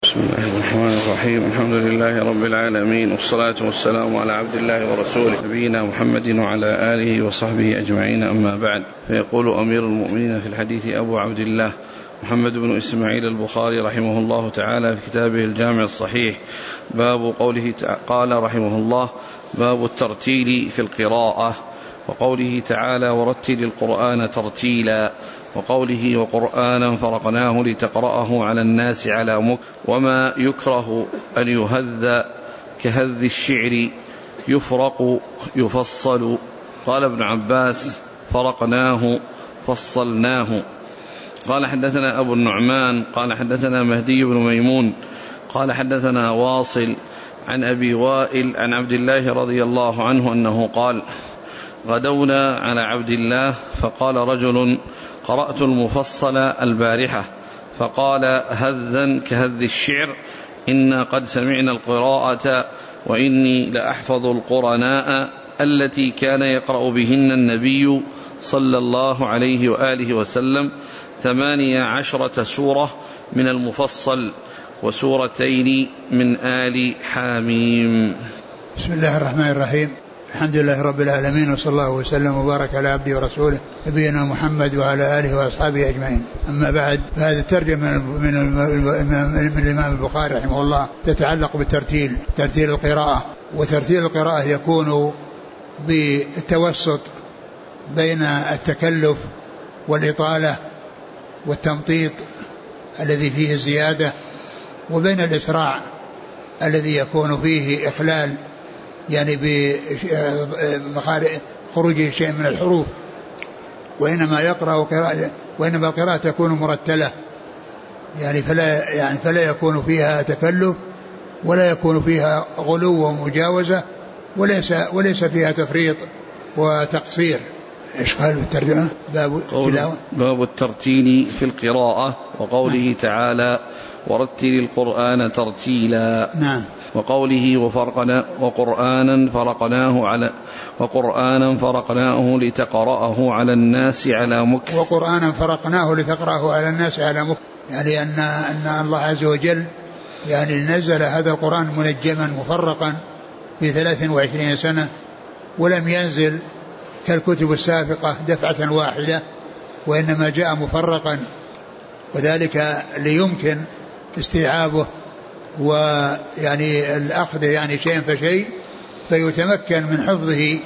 بسم الله الرحمن الرحيم. الحمد لله رب العالمين، والصلاة والسلام على عبد الله ورسوله نبينا محمد وعلى آله وصحبه أجمعين، أما بعد. فيقول أمير المؤمنين في الحديث أبو عبد الله محمد بن إسماعيل البخاري رحمه الله تعالى في كتابه الجامع الصحيح، باب قوله قال رحمه الله: باب الترتيل في القراءة، وقوله تعالى: ورتل القرآن ترتيلا، وقوله: وقرآنا فرقناه لتقرأه على الناس على مكث. وما يكره أن يهذ كهذ الشعر، يفرق يفصل. قال ابن عباس: فرقناه فصلناه. قال حدثنا أبو النعمان قال حدثنا مهدي بن ميمون قال حدثنا واصل عن أبي وائل عن عبد الله رضي الله عنه أنه قال: غدونا على عبد الله فقال رجل: قرأت المفصل البارحة، فقال: هذا كهذ الشعر، إنا قد سمعنا القراءة، وإني لأحفظ القرناء التي كان يقرأ بهن النبي صلى الله عليه وآله وسلم 18 سورة من المفصل، وسورتين من آل حاميم. بسم الله الرحمن الرحيم. الحمد لله رب العالمين، وصلى الله وسلم وبارك على عبده ورسوله نبينا محمد وعلى آله وأصحابه أجمعين، أما بعد. فهذه الترجمة من الإمام البخاري رحمه الله تتعلق بالترتيل، ترتيل القراءة. وترتيل القراءة يكون بالتوسط بين التكلف والإطالة والتمطيط الذي فيه الزيادة، وبين الإسراع الذي يكون فيه إخلال، يعني بخروج شيء من الحروف. وإنما القراءة تكون مرتلة، يعني فلا يكون فيها تكلف، ولا يكون فيها غلو ومجاوزة، وليس فيها تفريط وتقصير. ايش قال بالترجمة؟ باب الترتيل في القراءة، وقوله تعالى: ورتل القرآن ترتيلا. نعم. وقوله: وقرآنا فرقناه لتقرأه على الناس على مكث. وقرآنا فرقناه لتقرأه على الناس على مكث، يعني أن الله عز وجل يعني نزل هذا القرآن منجما مفرقا في 23 سنة، ولم ينزل كالكتب السابقة دفعة واحدة، وإنما جاء مفرقا، وذلك ليمكن استيعابه ويعني الأخذ يعني شيء فشيء، فيتمكن من حفظه.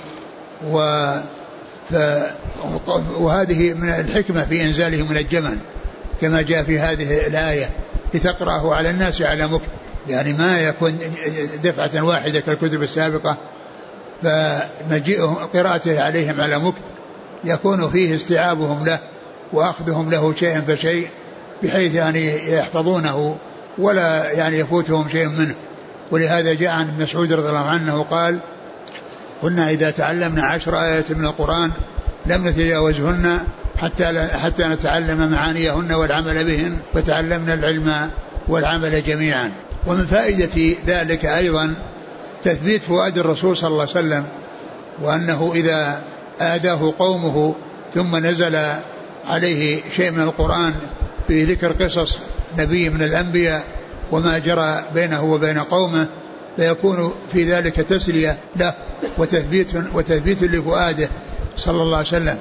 وهذه من الحكمة في إنزاله منجما، كما جاء في هذه الآية: لتقرأه على الناس على مكث، يعني ما يكون دفعة واحدة كالكتب السابقة، فمجيء قراءته عليهم على مكث يكون فيه استيعابهم له وأخذهم له شيئا فشيء، بحيث يعني يحفظونه ولا يعني يفوتهم شيء منه. ولهذا جاء عن ابن مسعود رضي الله عنه قال: كنا إذا تعلمنا 10 آيات من القرآن لم نتجاوزهن حتى نتعلم معانيهن والعمل بهن، فتعلمنا العلم والعمل جميعا. ومن فائدة ذلك أيضا تثبيت فؤاد الرسول صلى الله عليه وسلم، وأنه إذا آداه قومه ثم نزل عليه شيء من القرآن في ذكر قصص نبي من الأنبياء وما جرى بينه وبين قومه، فيكون في ذلك تسلية له وتثبيت لفؤاده صلى الله عليه وسلم.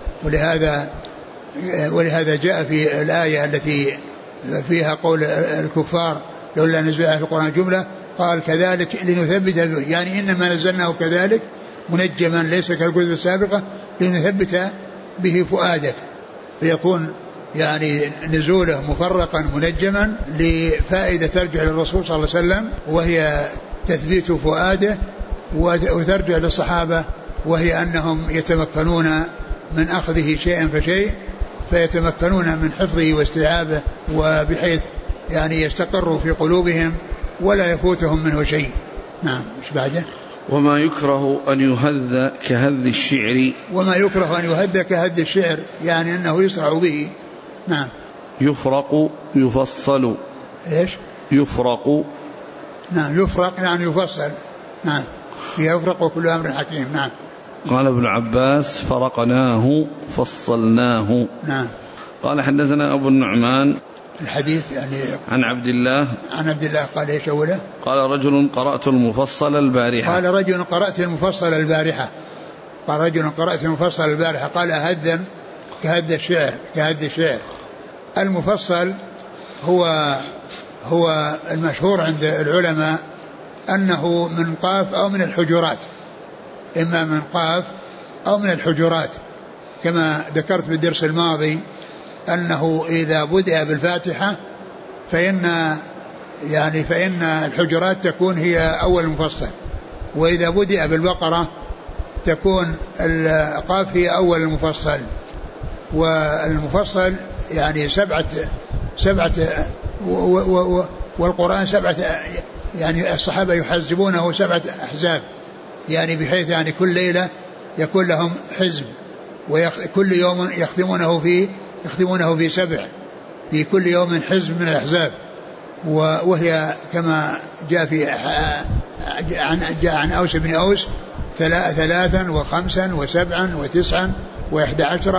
ولهذا جاء في الآية التي فيها قول الكفار: لولا نزل في القرآن جملة، قال: كذلك لنثبت به، يعني إنما نزلناه كذلك منجما ليس كالكتب السابقة لنثبت به فؤادك، فيكون يعني نزوله مفرقا منجما لفائدة ترجع للرسول صلى الله عليه وسلم، وهي تثبيت فؤاده، وترجع للصحابة وهي أنهم يتمكنون من أخذه شيئا فشيء، فيتمكنون من حفظه واستيعابه، وبحيث يعني يستقر في قلوبهم ولا يفوتهم منه شيء. نعم. ايش بعده؟ وما يكره أن يهذ كهذ الشعر. وما يكره أن يهذ كهذ الشعر، يعني أنه يسرع به. نعم. يفرق يفصل. ايش؟ يفرق. نعم. يفرق يعني يفصل. نعم. يفرق كل أمر حكيم. نعم. قال ابن عباس: فرقناه فصلناه. نعم. قال حدثنا أبو النعمان الحديث يعني عن عبد الله قال ايش اوله؟ قال رجل قرأت المفصل البارحة. قال رجل قرأت المفصل البارحة. قال هذا كهد الشعر. المفصل هو المشهور عند العلماء أنه من قاف أو من الحجرات، إما من قاف أو من الحجرات، كما ذكرت بالدرس الماضي أنه إذا بدأ بالفاتحة فإن الحجرات تكون هي أول المفصل، وإذا بدأ بالبقرة تكون القاف هي أول المفصل. والمفصل يعني سبعة والقرآن سبعة، يعني الصحابة يحزبونه 7 أحزاب، يعني بحيث يعني كل ليلة يكون لهم حزب، وكل يوم يختمونه في 7، في كل يوم حزب من الأحزاب. وهي كما جاء عن أوس بن أوس 3 و5 و7 و9 و11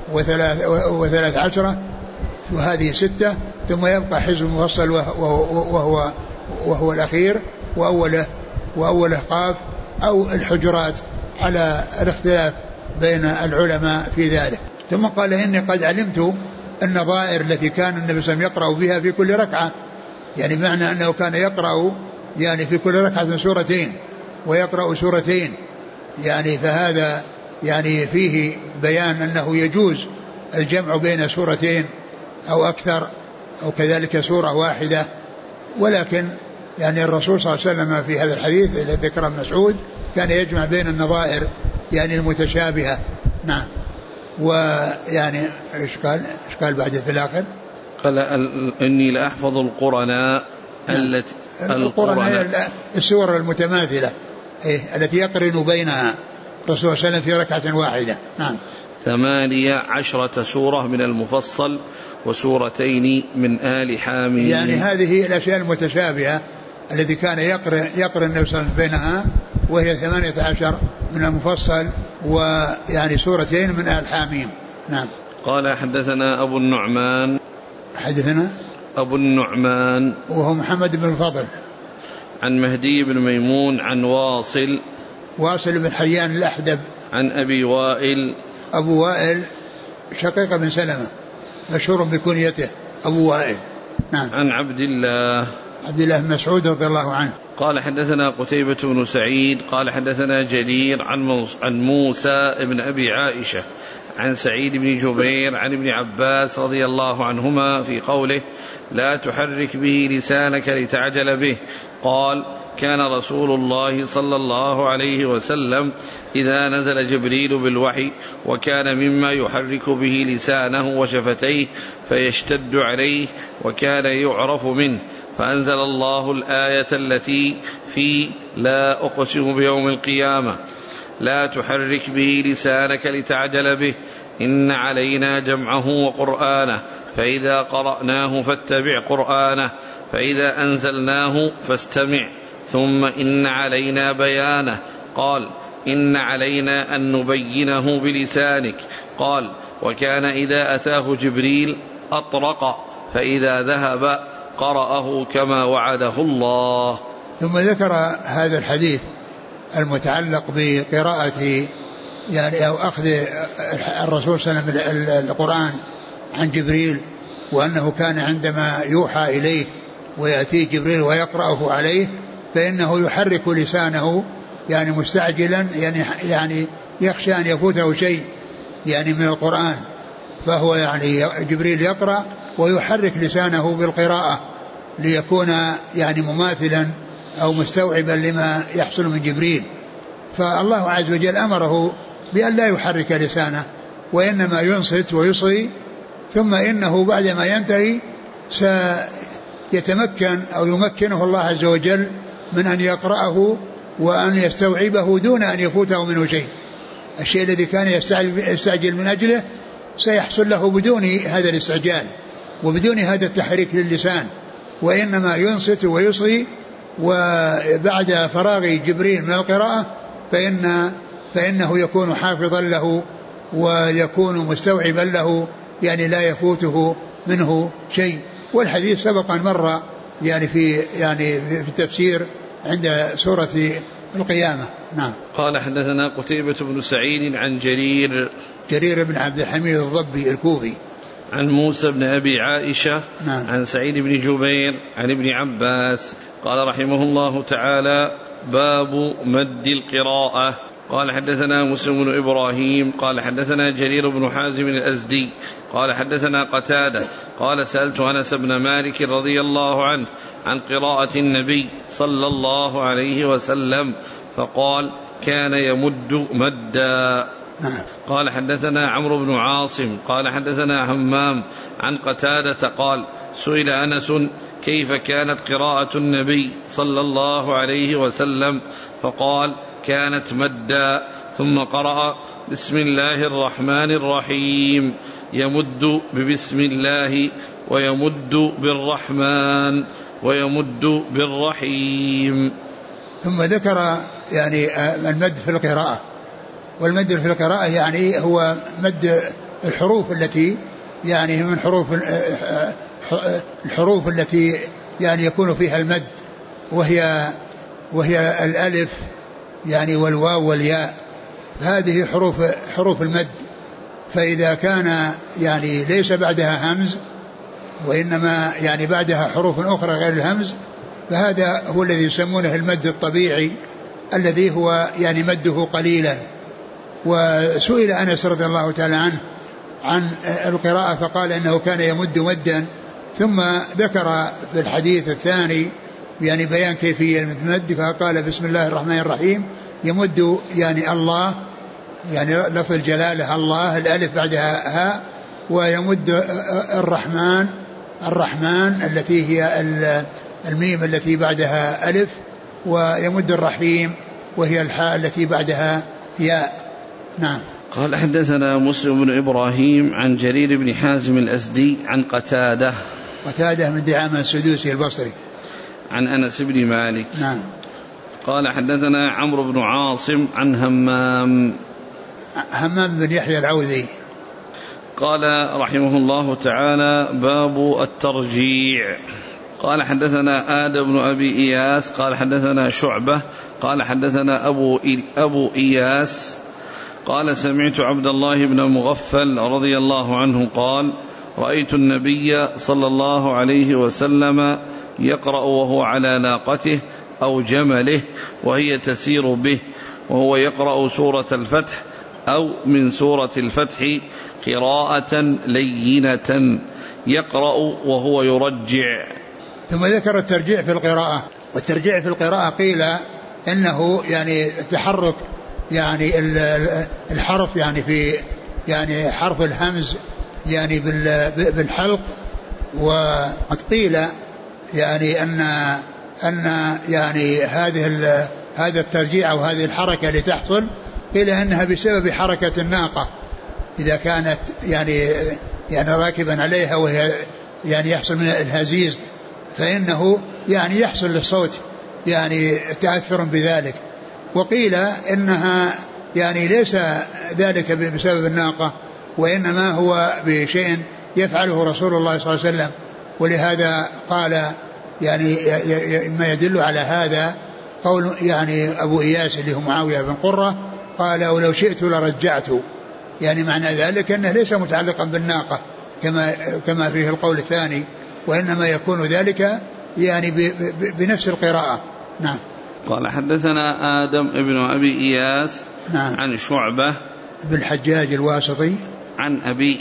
و13، وهذه 6، ثم يبقى حزب مفصل وهو الأخير، وأوله قاف أو الحجرات، على الاختلاف بين العلماء في ذلك. ثم قال إني قد علمت النظائر التي كان النبي صلى الله عليه وسلم يقرأ بها في كل ركعة، يعني معنى أنه كان يقرأ يعني في كل ركعة سورتين ويقرأ سورتين، يعني فهذا يعني فيه بيان أنه يجوز الجمع بين سورتين أو أكثر، أو كذلك سورة واحدة. ولكن يعني الرسول صلى الله عليه وسلم في هذا الحديث الذي ذكره ابن مسعود كان يجمع بين النظائر يعني المتشابهة. نعم. ويعني ايش قال بعد في الآخر؟ قال إني لأحفظ القرآن التي السور المتماثلة التي يقرن بينها الرسول صلى الله عليه وسلم في ركعة واحدة. نعم. 18 سورة من المفصل وسورتين من آل حاميم. يعني هذه الأشياء المتشابهة التي كان يقرن النبي صلى الله عليه وسلم بينها، وهي 18 من المفصل ويعني سورتين من آل حاميم. نعم. قال حدثنا أبو النعمان وهو محمد بن الفضل، عن مهدي بن ميمون، عن واصل بن حيان الأحدب، عن أبو وائل شقيق بن سلمة مشهور بكنيته أبو وائل. نعم. عن عبد الله بن مسعود رضي الله عنه. قال حدثنا قتيبة بن سعيد قال حدثنا جرير عن موسى بن أبي عائشة عن سعيد بن جبير عن ابن عباس رضي الله عنهما في قوله لا تحرك به لسانك لتعجل به. قال كان رسول الله صلى الله عليه وسلم إذا نزل جبريل بالوحي وكان مما يحرك به لسانه وشفتيه فيشتد عليه وكان يعرف منه، فأنزل الله الآية التي في لا أقسم بيوم القيامة لا تحرك به لسانك لتعجل به إن علينا جمعه وقرآنه فإذا قرأناه فاتبع قرآنه فإذا أنزلناه فاستمع ثم إن علينا بيانه. قال إن علينا أن نبينه بلسانك. قال وكان إذا أتاه جبريل أطرق فإذا ذهب قرأه كما وعده الله. ثم ذكر هذا الحديث المتعلق بقراءة يعني أو أخذ الرسول صلى الله عليه وسلم القرآن عن جبريل، وأنه كان عندما يوحى إليه ويأتي جبريل ويقرأه عليه فإنه يحرك لسانه يعني مستعجلا، يعني يخشى أن يفوته شيء يعني من القرآن، فهو يعني جبريل يقرأ ويحرك لسانه بالقراءة ليكون يعني مماثلا أو مستوعبا لما يحصل من جبريل. فالله عز وجل أمره بأن لا يحرك لسانه وإنما ينصت ويصغي، ثم إنه بعدما ينتهي سيتمكن أو يمكنه الله عز وجل من أن يقرأه وأن يستوعبه دون أن يفوته منه شيء. الشيء الذي كان يستعجل من أجله سيحصل له بدون هذا الاستعجال وبدون هذا التحريك للسان، وإنما ينصت ويصغي، وبعد فراغ جبريل من القراءة فإنه يكون حافظا له ويكون مستوعبا له، يعني لا يفوته منه شيء. والحديث سبق أن مر يعني في التفسير عند سورة القيامة. نعم. قال حدثنا قتيبة بن سعيد عن جرير بن عبد الحميد الضبي الكوفي عن موسى بن أبي عائشة. نعم. عن سعيد بن جبير عن ابن عباس قال رحمه الله تعالى باب مد القراءة. قال حدثنا مسلم بن إبراهيم قال حدثنا جرير بن حازم الأزدي قال حدثنا قتادة قال سألت أنس بن مالك رضي الله عنه عن قراءة النبي صلى الله عليه وسلم فقال كان يمد مدا. قال حدثنا عمرو بن عاصم قال حدثنا همام عن قتادة قال سئل أنس كيف كانت قراءة النبي صلى الله عليه وسلم فقال كانت مدا ثم قرأ بسم الله الرحمن الرحيم يمد ببسم الله ويمد بالرحمن ويمد بالرحيم. ثم ذكر يعني المد في القراءة. والمد في القراءة يعني هو مد الحروف التي يعني من الحروف التي يعني يكون فيها المد وهي الألف يعني والواو والياء. هذه حروف المد. فإذا كان يعني ليس بعدها همز وإنما يعني بعدها حروف أخرى غير الهمز فهذا هو الذي يسمونه المد الطبيعي الذي هو يعني مده قليلا. وسئل أنس رضي الله تعالى عنه عن القراءة فقال إنه كان يمد مدا ثم ذكر في الحديث الثاني يعني بيان كيفية المد فقال بسم الله الرحمن الرحيم يمد يعني الله يعني لفظ الجلالة الله الألف بعدها هاء ويمد الرحمن التي هي الميم التي بعدها ألف ويمد الرحيم وهي الحاء التي بعدها ياء. نعم. قال حدثنا مسلم بن إبراهيم عن جرير بن حازم الأزدي عن قتادة من دعامة السدوسي البصري عن أنس بن مالك. نعم. قال حدثنا عمرو بن عاصم عن همام بن يحيى العوذي قال رحمه الله تعالى باب الترجيع. قال حدثنا آدم بن أبي إياس قال حدثنا شعبة قال حدثنا أبو إياس قال سمعت عبد الله بن مغفل رضي الله عنه قال رأيت النبي صلى الله عليه وسلم يقرأ وهو على ناقته أو جمله وهي تسير به وهو يقرأ سورة الفتح أو من سورة الفتح قراءة لينة يقرأ وهو يرجع. ثم ذكر الترجيع في القراءة. والترجيع في القراءة قيل إنه يعني تحرك يعني الحرف يعني في يعني حرف الهمز يعني بالحلق. وقد قيل يعني أن يعني هذا الترجيع أو هذه الحركة اللي تحصل قيل أنها بسبب حركة الناقة إذا كانت يعني راكبا عليها وهي يعني يحصل من الهزيز فإنه يعني يحصل للصوت يعني تأثر بذلك. وقيل إنها يعني ليس ذلك بسبب الناقة وإنما هو بشيء يفعله رسول الله صلى الله عليه وسلم. ولهذا قال يعني ما يدل على هذا قول يعني أبو إياس اللي هو معاوية بن قرة قال ولو شئت لرجعت يعني معنى ذلك أنه ليس متعلقا بالناقة كما فيه القول الثاني وإنما يكون ذلك يعني بنفس القراءة. نعم. قال حدثنا آدم ابن أبي إياس. نعم. عن شعبة بالحجاج الواسطي عن أبي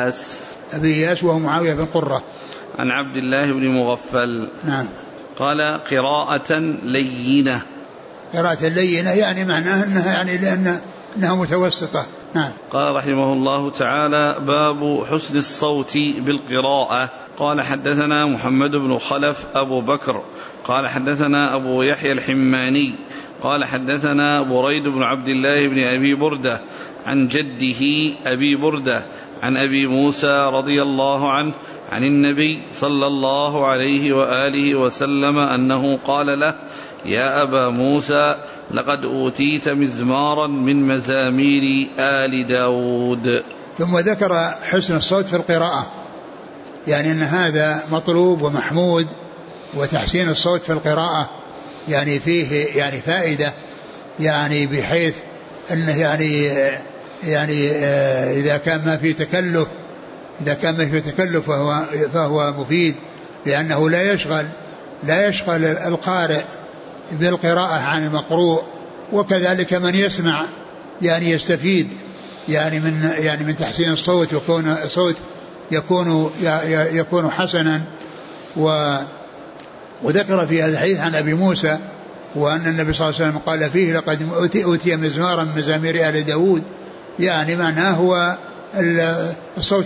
إياس وهو معاوية بن قرة عن عبد الله بن مغفل. نعم. قال قراءة لينة. قراءة لينة يعني معناها أنها يعني لأنها متوسطة. نعم. قال رحمه الله تعالى باب حسن الصوت بالقراءة. قال حدثنا محمد بن خلف أبو بكر قال حدثنا أبو يحيى الحماني قال حدثنا بريد بن عبد الله بن أبي بردة عن جده أبي بردة عن أبي موسى رضي الله عنه عن النبي صلى الله عليه وآله وسلم أنه قال له يا أبا موسى لقد أوتيت مزمارا من مزامير آل داود. ثم ذكر حسن الصوت في القراءة يعني أن هذا مطلوب ومحمود، وتحسين الصوت في القراءة يعني فيه يعني فائدة، يعني بحيث أنه يعني إذا كان ما فيه تكلف فهو مفيد، لأنه لا يشغل القارئ بالقراءة عن المقروء، وكذلك من يسمع يعني يستفيد يعني من تحسين الصوت، وكون الصوت يكون حسنا. وذكر في هذا الحديث عن أبي موسى وأن النبي صلى الله عليه وسلم قال فيه لقد أوتي مزمارا من مزامير آل داود، يعني معناه هو الصوت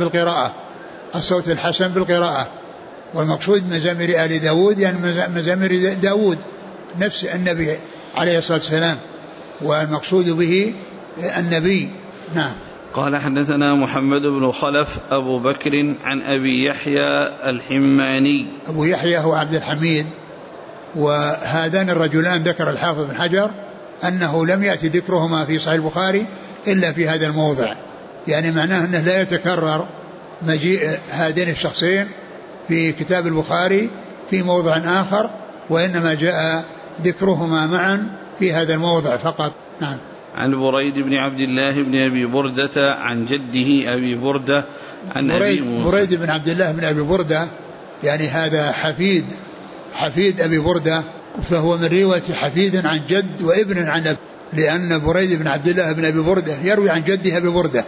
الحسن بالقراءة، والمقصود مزامير آل داود يعني مزامير داود نفس النبي عليه الصلاة والسلام، والمقصود به النبي. نعم. قال حدثنا محمد بن خلف أبو بكر عن أبي يحيى الحماني. أبو يحيى هو عبد الحميد، وهذان الرجلان ذكر الحافظ بن حجر أنه لم يأتي ذكرهما في صحيح البخاري إلا في هذا الموضع، يعني معناه أنه لا يتكرر مجيء هذين الشخصين في كتاب البخاري في موضع آخر، وإنما جاء ذكرهما معا في هذا الموضع فقط. نعم. عن بريد بن عبد الله بن أبي بردة عن جده أبي بردة عن أبي موسى. بريد بن عبد الله بن أبي بردة يعني هذا حفيد أبي بردة، فهو من رواية حفيد عن جد وابن عن أب، لأن بريد بن عبد الله بن أبي بردة يروي عن جده أبي بردة،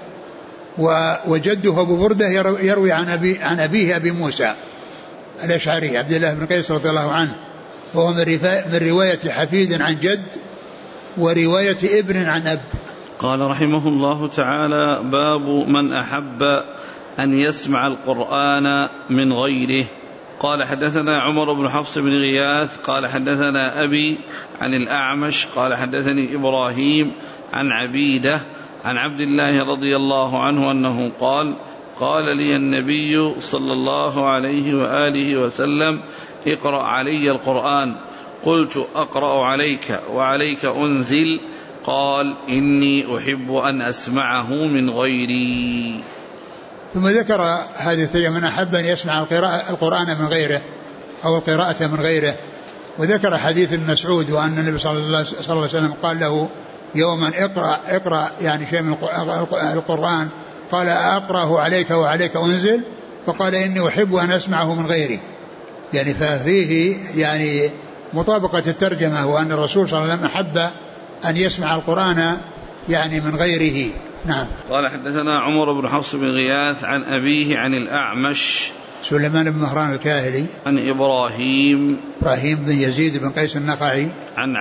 وجده أبو بردة يروي عن أبيه أبي موسى الأشعري عبد الله بن قيس رضي الله عنه، وهو من رواية حفيد عن جد ورواية ابن عن أب. قال رحمه الله تعالى: باب من أحب أن يسمع القرآن من غيره. قال حدثنا عمر بن حفص بن غياث قال حدثنا أبي عن الأعمش قال حدثني إبراهيم عن عبيدة عن عبد الله رضي الله عنه أنه قال لي النبي صلى الله عليه وآله وسلم: اقرأ علي القرآن. قلت: أقرأ عليك وعليك أنزل؟ قال: إني أحب أن أسمعه من غيري. ثم ذكر هذه الثية من أحب أن يسمع القرآن من غيره أو القراءة من غيره، وذكر حديث ابن مسعود وأن النبي صلى الله عليه وسلم قال له يوما: اقرأ يعني شيء من القرآن. قال: أقرأه عليك وعليك أنزل؟ فقال: إني أحب أن أسمعه من غيري. يعني ففيه يعني مطابقة الترجمة، وأن الرسول صلى الله عليه وسلم أحب أن يسمع القرآن يعني من غيره. نعم. قال حدثنا عمر بن حفص بن غياث عن أبيه عن الأعمش سليمان بن مهران الكاهلي عن إبراهيم بن يزيد بن قيس النخعي عن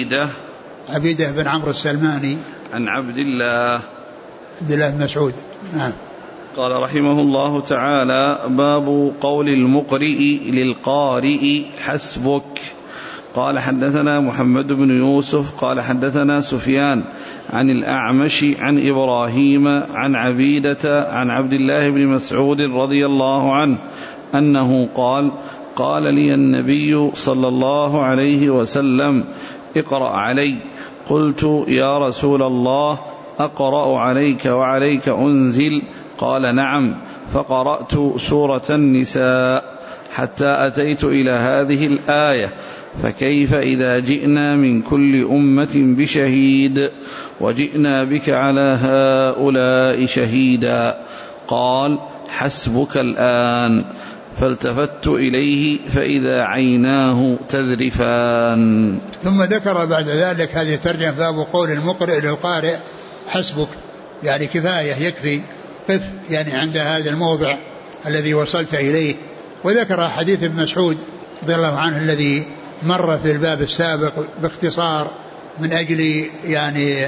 عبيدة بن عمرو السلماني عن عبد الله بن مسعود. نعم. قال رحمه الله تعالى: باب قول المقرئ للقارئ: حسبك. قال حدثنا محمد بن يوسف قال حدثنا سفيان عن الأعمش عن إبراهيم عن عبيدة عن عبد الله بن مسعود رضي الله عنه أنه قال لي النبي صلى الله عليه وسلم: اقرأ علي. قلت: يا رسول الله، أقرأ عليك وعليك أنزل؟ قال: نعم. فقرأت سورة النساء حتى أتيت إلى هذه الآية: فكيف إذا جئنا من كل أمة بشهيد وجئنا بك على هؤلاء شهيدا؟ قال: حسبك الآن. فالتفت إليه فإذا عيناه تذرفان. ثم ذكر بعد ذلك هذه الترجمة: باب قول المقرئ للقارئ: حسبك، يعني كفاية، يكفي، قف يعني عند هذا الموضع الذي وصلت إليه. وذكر حديث ابن مسعود رضي الله عنه الذي مر في الباب السابق باختصار من أجل يعني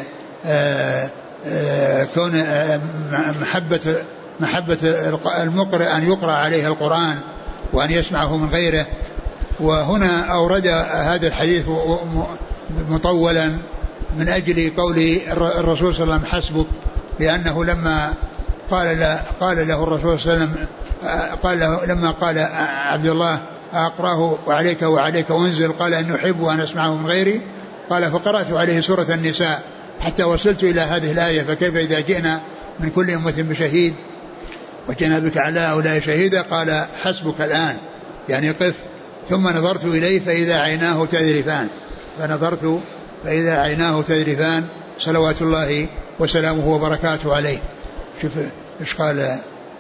كون محبة المقرئ أن يقرأ عليه القرآن وأن يسمعه من غيره. وهنا أورد هذا الحديث مطولا من أجل قول الرسول صلى الله عليه وسلم: حسبك، لأنه لما قال له الرسول صلى الله عليه وسلم لما قال عبد الله: أقرأه وعليك وعليك أنزل؟ قال: إني أحب أن أسمعه من غيري. قال: فقرأت عليه سورة النساء حتى وصلت إلى هذه الآية: فكيف إذا جئنا من كل أمة بشهيد وجئنا بك على هؤلاء شهيدا قال حسبك الآن يعني قف. ثم نظرت إليه فإذا عيناه تذرفان، فنظرت فإذا عيناه تذرفان صلوات الله وسلامه وبركاته عليه. شوف إيش قال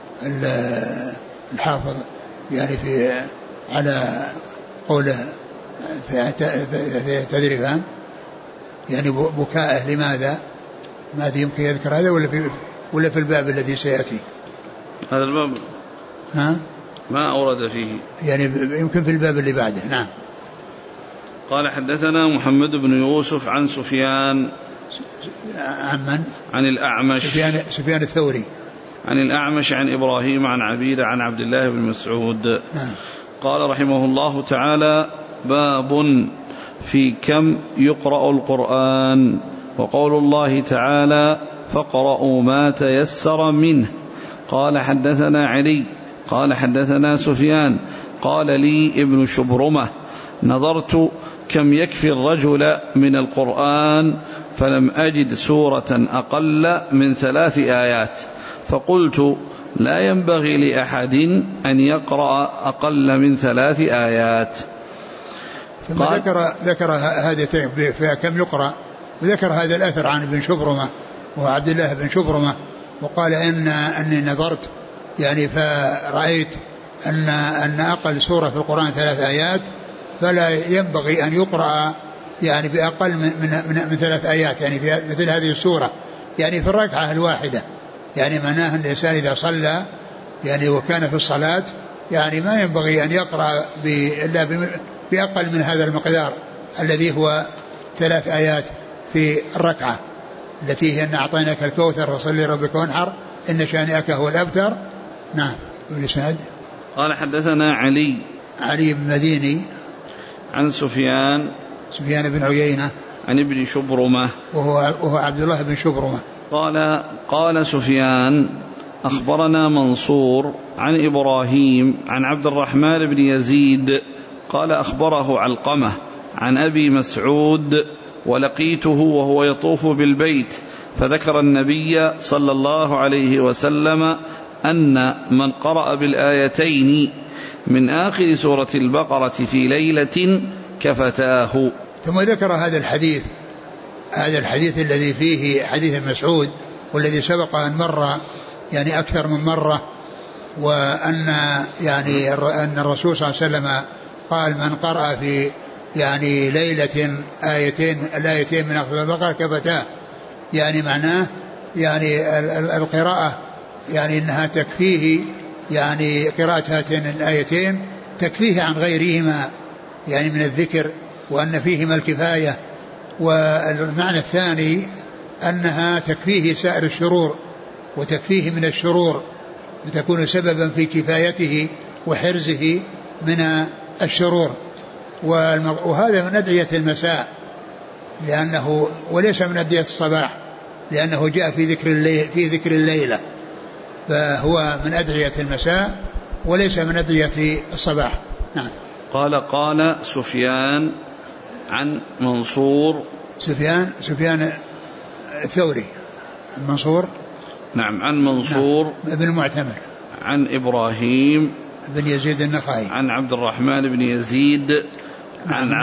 الحافظ يعني في على قوله في تذرفان يعني بكاءه لماذا؟ ماذا يمكن يذكر هذا ولا في الباب الذي سيأتي؟ هذا الباب نعم ما أورد فيه يعني يمكن في الباب اللي بعده. نعم. قال حدثنا محمد بن يوسف عن سفيان عن من؟ عن الأعمش سفيان الثوري عن الأعمش عن إبراهيم عن عبيدة عن عبد الله بن مسعود. نعم. قال رحمه الله تعالى باب في كم يقرأ القرآن وقول الله تعالى فاقرؤوا ما تيسر منه. قال حدثنا علي قال حدثنا سفيان قال لي ابن شبرمة نظرت كم يكفي الرجل من القرآن فلم أجد سورة أقل من 3 آيات فقلت لا ينبغي لأحد أن يقرأ أقل من 3 آيات. ثم ذكر هذه فيها كم يقرأ وذكر هذا الأثر عن ابن شبرمة وعبد الله بن شبرمة وقال أني نظرت يعني فرأيت أن أقل سورة في القرآن 3 آيات فلا ينبغي أن يقرأ يعني بأقل من 3 آيات يعني في مثل هذه السورة يعني في الركعة الواحدة. يعني معناه أن الإنسان إذا صلى يعني وكان في الصلاة يعني ما ينبغي أن يقرأ إلا بأقل من هذا المقدار الذي هو 3 آيات في الركعة التي هي أن أعطيناك الكوثر فصل لربك وانحر إن شانئك هو الأبتر. نعم. والإسناد قال حدثنا علي بن مديني عن سفيان بن عيينة عن ابن شبرمة وهو عبد الله بن شبرمة قال سفيان أخبرنا منصور عن إبراهيم عن عبد الرحمن بن يزيد قال أخبره علقمة عن أبي مسعود ولقيته وهو يطوف بالبيت فذكر النبي صلى الله عليه وسلم أن من قرأ بالآيتين من آخر سورة البقرة في ليلة كفتاه. ثم ذكر هذا الحديث الذي فيه حديث مسعود والذي سبق أن مر يعني أكثر من مرة وأن يعني أن الرسول صلى الله عليه وسلم قال من قرأ في يعني ليلة الآيتين من آخر البقرة كفتاه يعني معناه يعني القراءة يعني إنها تكفيه يعني قراءة هاتين الآيتين تكفيه عن غيرهما يعني من الذكر وأن فيهما الكفاية. والمعنى الثاني أنها تكفيه سائر الشرور وتكفيه من الشرور وتكون سببا في كفايته وحرزه من الشرور. وهذا من أدعية المساء لأنه وليس من أدعية الصباح لأنه جاء في ذكر الليلة فهو من أدعية المساء وليس من أدعية الصباح. نعم. قال سفيان عن منصور سفيان الثوري منصور نعم عن منصور نعم. ابن المعتمر عن إبراهيم بن يزيد النخعي عن عبد الرحمن بن يزيد عن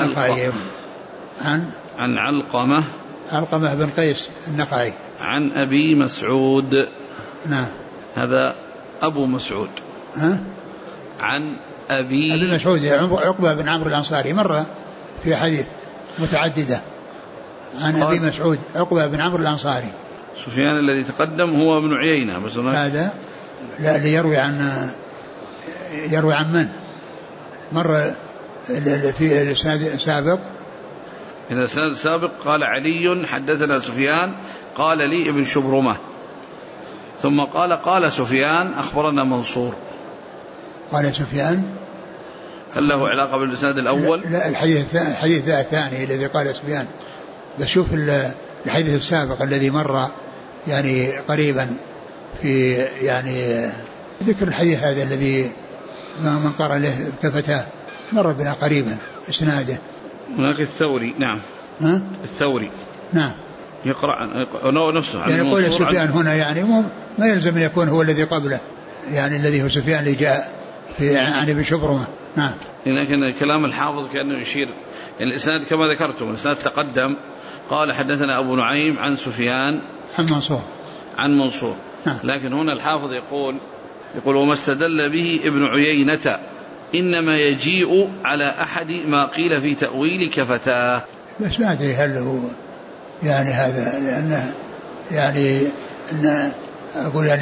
علقمة بن قيس النخعي عن أبي مسعود. نعم. هذا أبو مسعود عن أبي مسعود عقبة بن عمرو الأنصاري مرة في حديث متعددة عن أبي مسعود عقبة بن عمرو الأنصاري. سفيان الذي تقدم هو ابن عيينة بس هذا لا اللي يروي عن من مرة في الإسناد السابق. إذا الإسناد السابق قال علي حدثنا سفيان قال لي ابن شبرمة ثم قال سفيان أخبرنا منصور. قال سفيان هل له علاقة بالإسناد الأول؟ لا الحديث الثاني الذي قال سفيان بشوف الحديث السابق الذي مر يعني قريبا في يعني ذكر الحديث هذا الذي من قرأ له كفتاه مر بنا قريبا اسناده. هناك الثوري. نعم. الثوري. نعم. يقرأ نفسه يعني يقول سفيان هنا يعني ما يلزم أن يكون هو الذي قبله يعني الذي هو سفيان اللي جاء عن ابن شبرمة. نعم. لكن كلام الحافظ كأنه يشير الإسناد كما ذكرتم، الإسناد تقدم قال حدثنا أبو نعيم عن سفيان عن منصور. نعم. لكن هنا الحافظ يقول وما استدل به ابن عيينة إنما يجيء على أحد ما قيل في تأويل كفتاه. بس ما أدري هل هو يعني هذا، لأنه يعني أن أقول يعني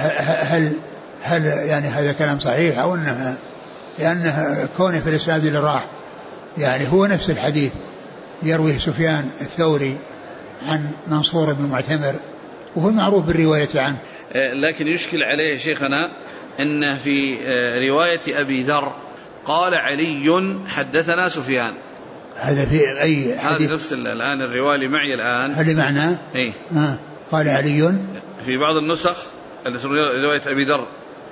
هل يعني هذا كلام صحيح أو أنه لأنه كونه في الإسناد اللي راح يعني هو نفس الحديث يرويه سفيان الثوري عن منصور بن معتمر وهو معروف بالرواية عنه. لكن يشكل عليه شيخنا أن في رواية أبي ذر قال علي حدثنا سفيان. هذا في أي حديث؟ هذا نفس الآن الرواية معي الآن. هل معناه؟ إيه؟ قال علي في بعض النسخ رواية أبي ذر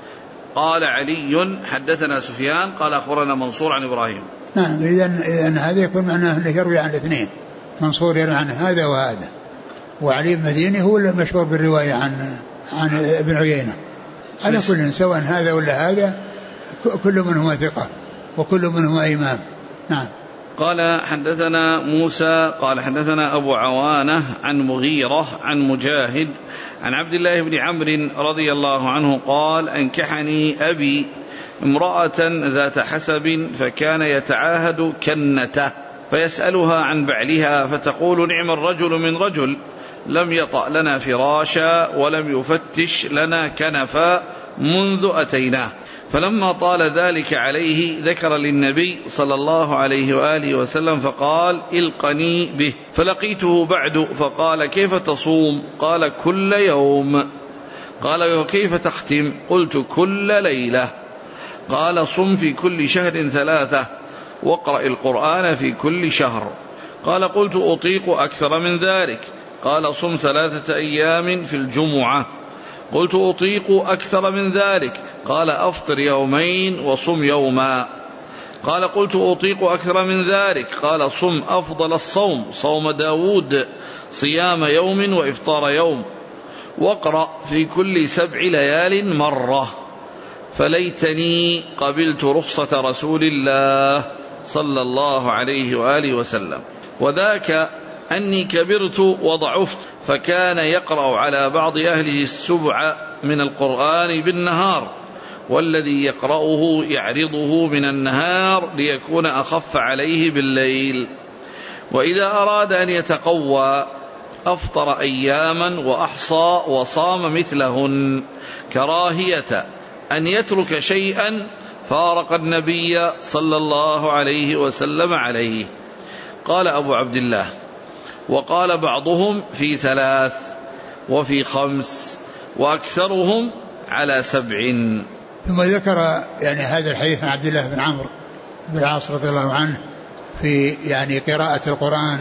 قال علي حدثنا سفيان قال أخبرنا منصور عن إبراهيم. نعم. إذن هذا يكون معناه أنه يروي عن الاثنين، منصور يروي عن هذا وهذا، وعلي المديني هو المشهور بالرواية عن ابن عيينة. على كل سواء هذا ولا هذا كل منهما ثقة وكل منهما إمام. نعم. قال حدثنا موسى قال حدثنا أبو عوانة عن مغيرة عن مجاهد عن عبد الله بن عمرو رضي الله عنه قال أنكحني أبي امرأة ذات حسب فكان يتعاهد كنته فيسألها عن بعلها فتقول نعم الرجل من رجل لم يطأ لنا فراشا ولم يفتش لنا كنفا منذ أتيناه. فلما طال ذلك عليه ذكر للنبي صلى الله عليه وآله وسلم فقال القني به. فلقيته بعد فقال كيف تصوم؟ قال كل يوم. قال وكيف تختم؟ قلت كل ليلة. قال صم في كل شهر 3 واقرأ القرآن في كل شهر. قال قلت أطيق أكثر من ذلك. قال صم 3 أيام في الجمعة. قلت أطيق أكثر من ذلك. قال أفطر يومين وصم يوما. قال قلت أطيق أكثر من ذلك. قال صم أفضل الصوم صوم داود صيام يوم وإفطار يوم واقرأ في كل 7 ليال مرة. فليتني قبلت رخصة رسول الله صلى الله عليه وآله وسلم وذاك أني كبرت وضعفت فكان يقرأ على بعض أهله 7 من القرآن بالنهار والذي يقرأه يعرضه من النهار ليكون أخف عليه بالليل. وإذا أراد أن يتقوى أفطر أياما وأحصى وصام مثلهن كراهية أن يترك شيئا فارق النبي صلى الله عليه وسلم عليه. قال أبو عبد الله وقال بعضهم في 3 وفي 5 وأكثرهم على 7. ثم ذكر يعني هذا الحديث عن عبد الله بن عمرو بن العاص رضي الله عنه في يعني قراءة القرآن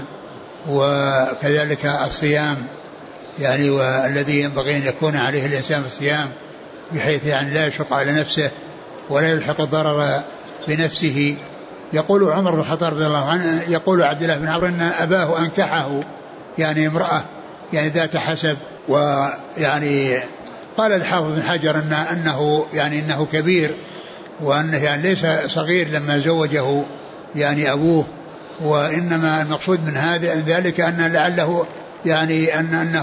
وكذلك الصيام يعني والذي ينبغي أن يكون عليه الإنسان الصيام بحيث يعني لا يشق على نفسه ولا يلحق الضرر بنفسه. يقول عمر بن الخطاب رضي الله عنه يقول عبد الله بن عمرو أن أباه أنكحه يعني امرأة يعني ذات حسب. ويعني قال الحافظ بن حجر أنه كبير وأنه يعني ليس صغير لما زوجه يعني أبوه، وإنما المقصود من ذلك أن لعله يعني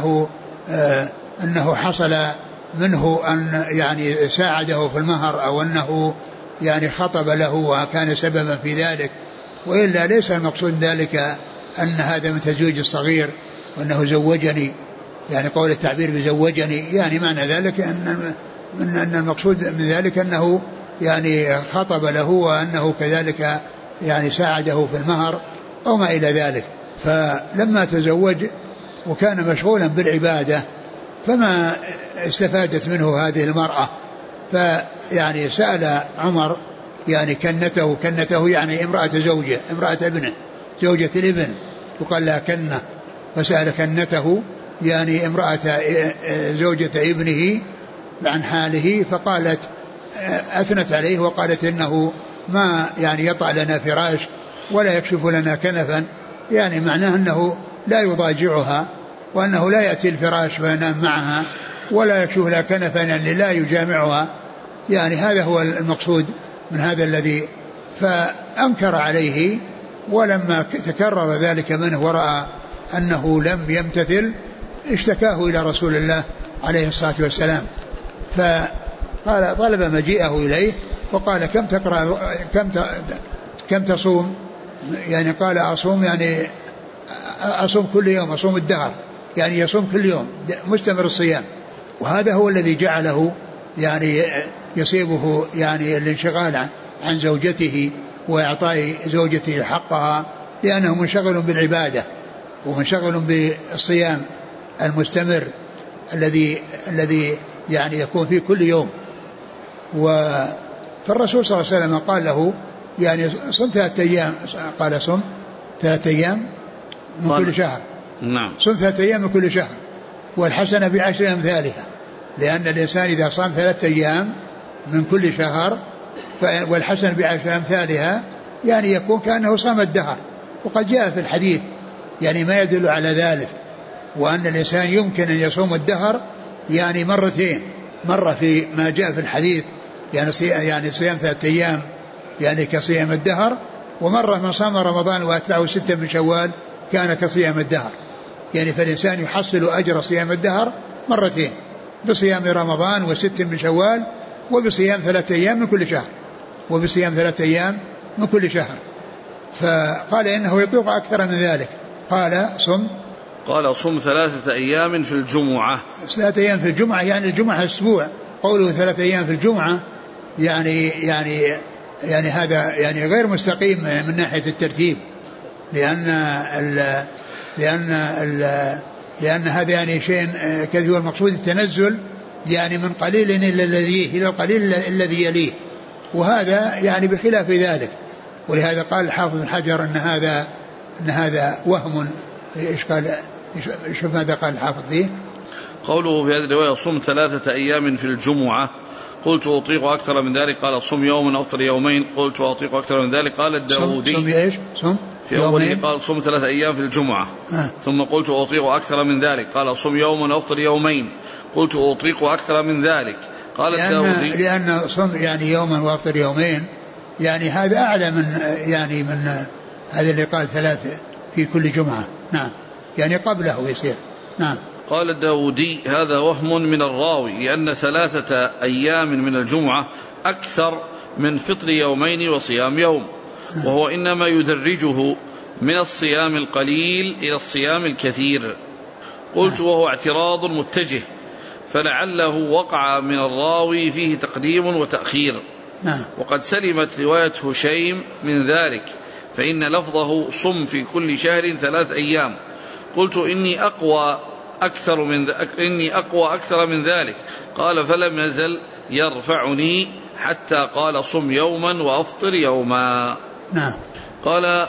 أنه حصل منه أن يعني ساعده في المهر أو أنه يعني خطب له وكان سببا في ذلك، وإلا ليس المقصود ذلك أن هذا من تزويج الصغير وأنه زوجني يعني قول التعبير بزوجني يعني معنى ذلك أن المقصود من ذلك أنه يعني خطب له وأنه كذلك يعني ساعده في المهر أو ما إلى ذلك. فلما تزوج وكان مشغولا بالعبادة فما استفادت منه هذه المرأة، فيعني سأل عمر يعني كنته يعني امرأة زوجة امرأة ابنه زوجة الابن وقال لها كنة، فسأل كنته يعني امرأة زوجة ابنه عن حاله فقالت أثنت عليه وقالت إنه ما يعني يطأ لنا فراش ولا يكشف لنا كنفا، يعني معناه أنه لا يضاجعها وأنه لا يأتي الفراش وينام معها ولا يكشف لها كنفا يعني لا يجامعها يعني هذا هو المقصود من هذا الذي. فأنكر عليه، ولما تكرر ذلك منه ورأى أنه لم يمتثل اشتكاه إلى رسول الله عليه الصلاة والسلام، فقال طلب مجيئه إليه وقال كم تقرأ كم تصوم؟ يعني قال أصوم، يعني أصوم كل يوم، أصوم الدهر، يعني يصوم كل يوم مستمر الصيام. وهذا هو الذي جعله يعني يصيبه يعني الانشغال عن زوجته وإعطاء زوجته حقها، لأنه منشغل بالعبادة ومنشغل بالصيام المستمر الذي يعني يكون فيه كل يوم. فالرسول صلى الله عليه وسلم قال له يعني صم 3 أيام، قال صم 3 أيام من كل شهر. نعم. صم 3 أيام من كل شهر والحسنة ب10 أمثالها، لأن الإنسان إذا صام 3 أيام من كل شهر والحسنة ب10 أمثالها يعني يكون كأنه صام الدهر. وقد جاء في الحديث يعني ما يدل على ذلك، وأن الإنسان يمكن أن يصوم الدهر يعني مرتين، مرة في ما جاء في الحديث يعني صيام 3 أيام يعني كصيام الدهر، ومرة من صام رمضان وأتبعه 6 من شوال كان كصيام الدهر. يعني فالإنسان يحصل أجر صيام الدهر مرتين، بصيام رمضان و6 من شوال، وبصيام 3 أيام من كل شهر، وبصيام 3 أيام من كل شهر. فقال إنه يطيق أكثر من ذلك. قال صم، قال صم 3 أيام في الجمعة. 3 أيام في الجمعة يعني الجمعة أسبوع. قوله 3 أيام في الجمعة يعني هذا يعني غير مستقيم من ناحية الترتيب، لأن هذا يعني شيء كذي. المقصود التنزل يعني من قليل إلى القليل الذي يليه، وهذا يعني بخلاف ذلك. ولهذا قال الحافظ بن حجر أن هذا وهم. إيش قال؟ شوف ماذا قال الحافظ فيه. قوله في هذه الرواية صم 3 أيام في الجمعة، قلت أطيق أكثر من ذلك، قال صم يوم أفطر يومين، قلت أطيق أكثر من ذلك. قال الداودي صم إيش؟ صم في أوله قال صم 3 أيام في الجمعة، ثم قلت أطيق أكثر من ذلك، قال صم يوم أفطر يومين، قلت أطيق أكثر من ذلك. قال الداودي لأن صم يعني يوما وأفطر يومين يعني هذا أعلى من يعني من هذا اللي قال 3 في كل جمعة. نعم، يعني قبله يصير. نعم. قال الداودي هذا وهم من الراوي، لأن 3 أيام من الجمعة أكثر من فطر يومين وصيام يوم، وهو إنما يدرجه من الصيام القليل إلى الصيام الكثير. قلت وهو اعتراض متجه، فلعله وقع من الراوي فيه تقديم وتأخير. وقد سلمت رواية هشيم من ذلك، فإن لفظه صم في كل شهر 3 أيام. قلت إني أقوى أكثر من ذلك. قال فلم يزل يرفعني حتى قال صم يوما وأفطر يوما. نعم. قال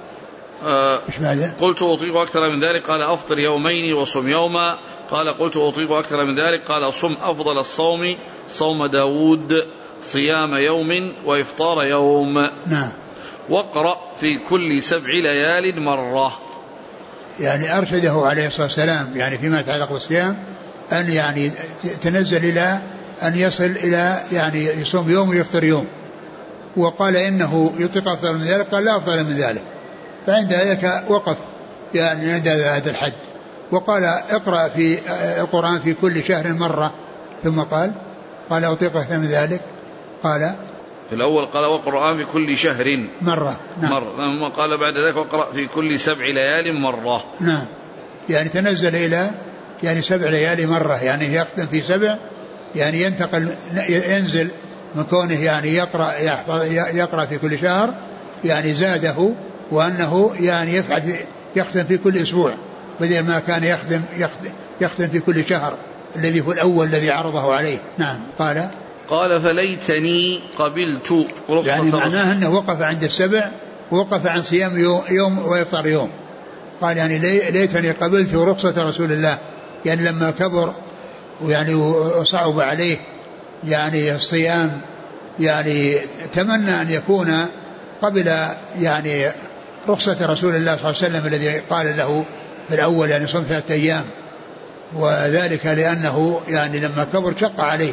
قلت أطيق أكثر من ذلك، قال أفطر يومين وصم يوما. قال قلت أطيق أكثر من ذلك، قال صم أفضل الصوم صوم داود، صيام يوم وإفطار يوم. نعم. واقرأ في كل 7 ليال مرة. يعني أرشده عليه الصلاة والسلام يعني فيما يتعلق بالصيام أن يعني تنزل إلى أن يصل إلى يعني يصوم يوم ويفطر يوم. وقال إنه يطيق أفضل من ذلك، قال لا أفضل من ذلك. فعند ذلك وقف يعني عند هذا الحد، وقال اقرأ في القرآن في كل شهر مرة، ثم قال أطيق أكثر من ذلك. قال في الأول قال وقرآن في كل شهر مرة. نعم. مرة. ثم قال بعد ذلك وقرأ في كل 7 ليال مرة. نعم. يعني تنزل إلى يعني 7 ليالي مرة، يعني يختم في 7 يعني ينزل من كونه يعني يقرأ في كل شهر يعني زاده، وأنه يعني يختم في كل أسبوع بدل ما كان يختم في كل شهر الذي هو الأول الذي عرضه عليه. نعم. قال فليتني قبلت رخصة، يعني معناه أنه وقف عند 7 ووقف عن صيام يوم ويفطر يوم. قال يعني ليتني قبلت رخصة رسول الله، يعني لما كبر ويعني وصعب عليه يعني الصيام يعني تمنى أن يكون قبل يعني رخصة رسول الله صلى الله عليه وسلم الذي قال له في الأول يعني صم 3 أيام، وذلك لأنه يعني لما كبر شق عليه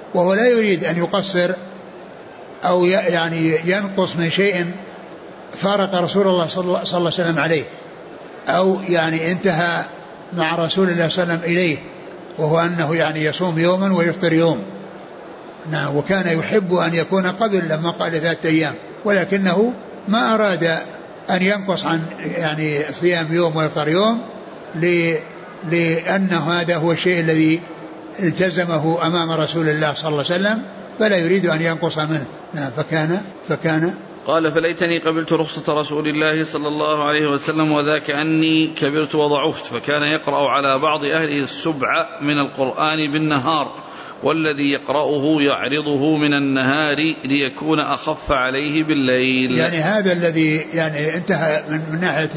وهو لا يريد أن يقصر أو يعني ينقص من شيء فارق رسول الله صلى الله عليه وسلم عليه، أو يعني انتهى مع رسول الله صلى الله عليه وسلم إليه، وهو أنه يعني يصوم يوما ويفطر يوم. نعم. وكان يحب أن يكون قبل لما قال 3 أيام، ولكنه ما أراد أن ينقص عن يعني صيام يوم ويفطر يوم، لأن هذا هو الشيء الذي التزمه أمام رسول الله صلى الله عليه وسلم، فلا يريد أن ينقص منه. نعم. فكان قال فليتني قبلت رخصة رسول الله صلى الله عليه وسلم وذاك أني كبرت وضعفت. فكان يقرأ على بعض أهله السبع من القرآن بالنهار، والذي يقرأه يعرضه من النهار ليكون أخف عليه بالليل. يعني هذا الذي يعني انتهى من ناحية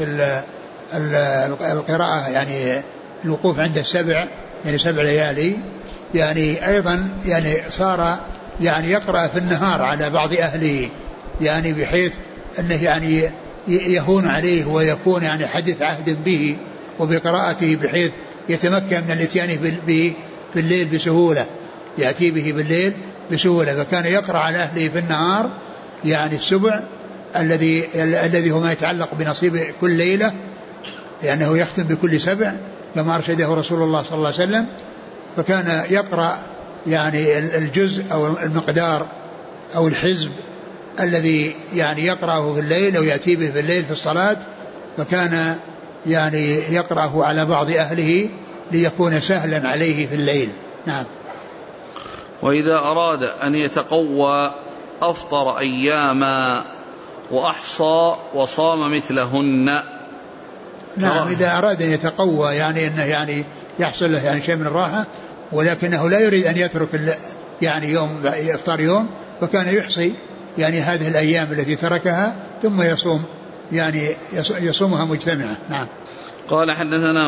القراءة، يعني الوقوف عند 7 يعني 7 ليالي، يعني أيضا يعني صار يعني يقرأ في النهار على بعض أهله، يعني بحيث أنه يعني يهون عليه ويكون يعني حديث عهد به وبقراءته، بحيث يتمكن من الاتيان به في الليل بسهولة، يأتي به بالليل بسهولة. فكان يقرأ على أهله في النهار يعني السبع الذي هو ما يتعلق بنصيب كل ليلة، لأنه يختم بكل 7 كما أرشده رسول الله صلى الله عليه وسلم. فكان يقرأ يعني الجزء أو المقدار أو الحزب الذي يعني يقرأه في الليل أو يأتي به في الليل في الصلاة، فكان يعني يقرأه على بعض أهله ليكون سهلا عليه في الليل. نعم. وإذا أراد أن يتقوى أفطر أياما وأحصى وصام مثلهن. نعم. إذا أراد أن يتقوى يعني أنه يعني يحصل له يعني شيء من الراحة، ولكنه لا يريد أن يترك يعني يوم يفطر يوم، فكان يحصي يعني هذه الأيام التي تركها ثم يصوم، يعني يصومها مجتمعة. نعم. قال حدثنا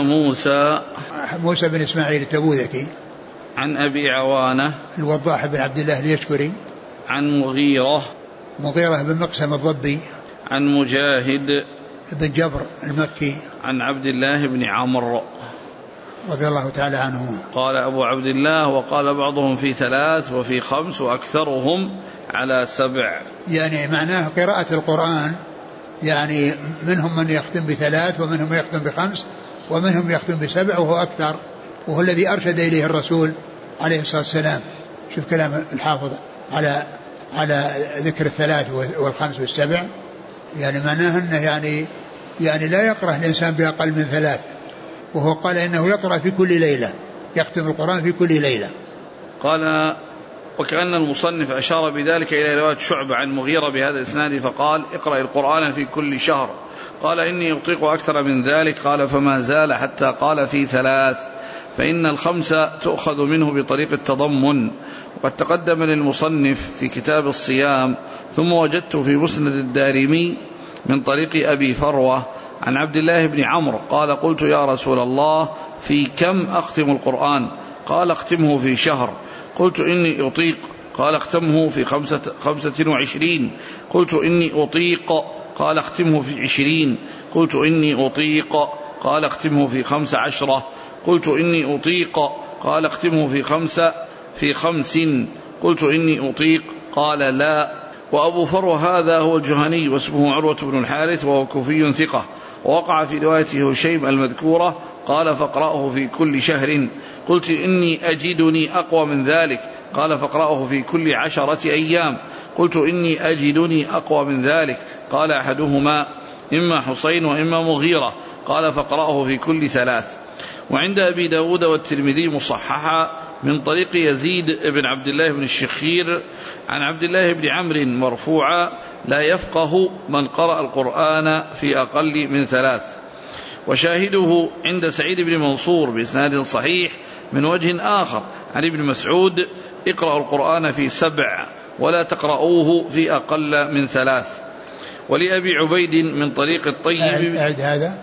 موسى بن إسماعيل التبوذكي عن أبي عوانة الوضاح بن عبد الله اليشكري عن مغيرة بن مقسم الضبي عن مجاهد بن جبر المكي عن عبد الله بن عمرو رضي الله تعالى عنهما. قال أبو عبد الله وقال بعضهم في 3 وفي 5 وأكثرهم على 7. يعني معناه قراءة القرآن يعني منهم من يختم ب3 ومنهم من يختم ب5 ومنهم يختم ب7 وهو أكثر، وهو الذي أرشد إليه الرسول عليه الصلاة والسلام. شوف كلام الحافظ على ذكر 3 و5 و7، يعني معناه أنه يعني لا يقرأ الإنسان بأقل من 3، وهو قال إنه يقرأ في كل ليلة، يختم القرآن في كل ليلة. قال وكأن المصنف أشار بذلك إلى رواية شعبة عن مغيرة بهذا الإسناد فقال اقرأ القرآن في كل شهر. قال إني أطيق أكثر من ذلك. قال فما زال حتى قال في 3، فإن ال5 تؤخذ منه بطريق التضمن. وقد تقدم للمصنف في كتاب الصيام، ثم وجدت في مسند الدارمي من طريق أبي فروة عن عبد الله بن عمرو قال قلت يا رسول الله في كم أختم القرآن؟ قال اختمه في شهر. قلت إني أطيق. قال اختمه في 25. قلت إني أطيق. قال اختمه في 20. قلت إني أطيق. قال اختمه في 15. قلت إني أطيق. قال اختمه في 5. قلت إني أطيق. قال لا. وأبو فروة هذا هو الجهني واسمه عروة بن الحارث وهو كوفي ثقة، ووقع في روايته هشيم المذكورة. قال فاقرأه في كل شهر. قلت إني أجدني أقوى من ذلك. قال فاقرأه في كل 10 أيام. قلت إني أجدني أقوى من ذلك. قال أحدهما إما حسين وإما مغيرة. قال فاقرأه في كل 3. وعند أبي داود والترمذي مصححا من طريق يزيد بن عبد الله بن الشخير عن عبد الله بن عمرو مرفوعا لا يفقه من قرأ القرآن في أقل من 3. وشاهده عند سعيد بن منصور بإسناد صحيح من وجه آخر عن ابن مسعود اقرأوا القرآن في 7 ولا تقرأوه في أقل من 3. ولأبي عبيد من طريق الطيب أعد هذا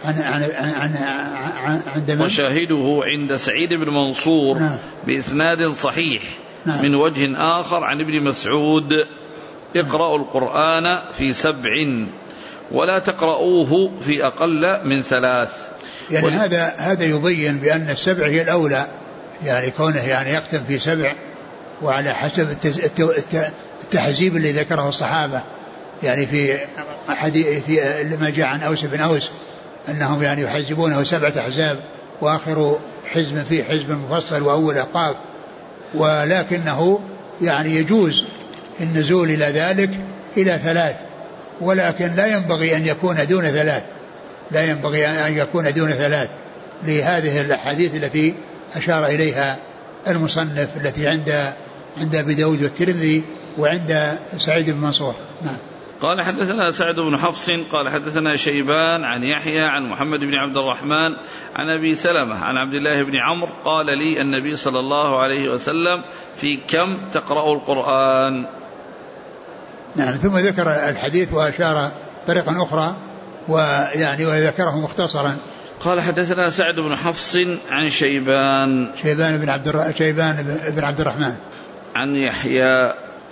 عن وشاهده عند سعيد بن منصور بإسناد صحيح من وجه آخر عن ابن مسعود اقرأوا القرآن في 7 ولا تقرأوه في أقل من 3. يعني هذا يبين بأن 7 هي الأولى، يعني كونه يعني يختم في 7 وعلى حسب التحزيب اللي ذكره الصحابة يعني في لما جاء عن أوس بن أوس أنهم يعني يحزبونه 7 أحزاب وآخر حزب فيه حزب مفصل وأول قاف، ولكنه يعني يجوز النزول إلى ذلك إلى 3، ولكن لا ينبغي أن يكون دون 3، لا ينبغي أن يكون دون 3 لهذه الأحاديث التي أشار إليها المصنف التي عند أبي داود والترمذي وعند سعيد بن منصور. نعم. قال حدثنا سعد بن حفص قال حدثنا شيبان عن يحيى عن محمد بن عبد الرحمن عن أبي سلمة عن عبد الله بن عمرو قال لي النبي صلى الله عليه وسلم في كم تقرأ القرآن. نعم. ثم ذكر الحديث وأشار طريقا أخرى وذكره مختصرا. قال حدثنا سعد بن حفص عن شيبان بن عبد الرحمن عن يحيى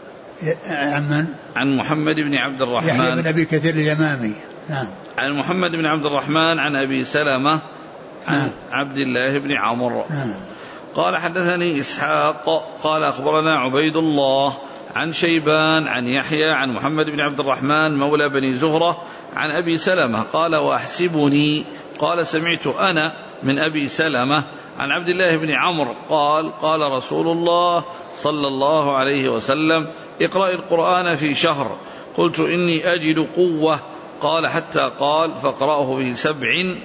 عن محمد بن عبد الرحمن يحيى بن أبي كثير اليمامي. نعم. عن محمد بن عبد الرحمن عن أبي سلمة عن نعم. عبد الله بن عمرو. نعم. قال حدثني إسحاق قال أخبرنا عبيد الله عن شيبان عن يحيى عن محمد بن عبد الرحمن مولى بني زهرة عن أبي سلمة قال وأحسبني قال سمعت أنا من أبي سلمة عن عبد الله بن عمرو قال رسول الله صلى الله عليه وسلم اقرأ القرآن في شهر. قلت إني أجد قوة قال حتى قال فاقرأه في 7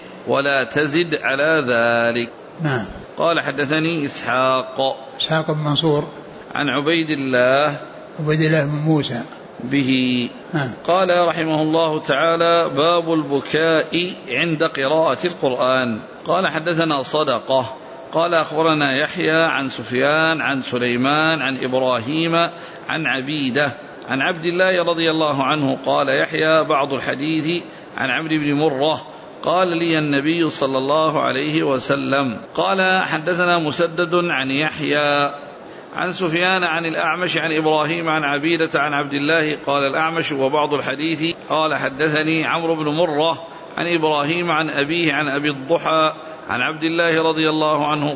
ولا تزد على ذلك. نعم. قال حدثني إسحاق بن منصور عن عبيد الله بن موسى به. قال رحمه الله تعالى باب البكاء عند قراءة القرآن. قال حدثنا صدقة قال أخبرنا يحيى عن سفيان عن سليمان عن إبراهيم عن عبيدة عن عبد الله رضي الله عنه قال يحيى بعض الحديث عن عمرو بن مرة قال لي النبي صلى الله عليه وسلم. قال حدثنا مسدد عن يحيى عن سفيان عن الأعمش عن إبراهيم عن عبيدة عن عبد الله قال الأعمش وبعض الحديث قال حدثني عمرو بن مرة عن إبراهيم عن أبيه عن أبي الضحى عن عبد الله رضي الله عنه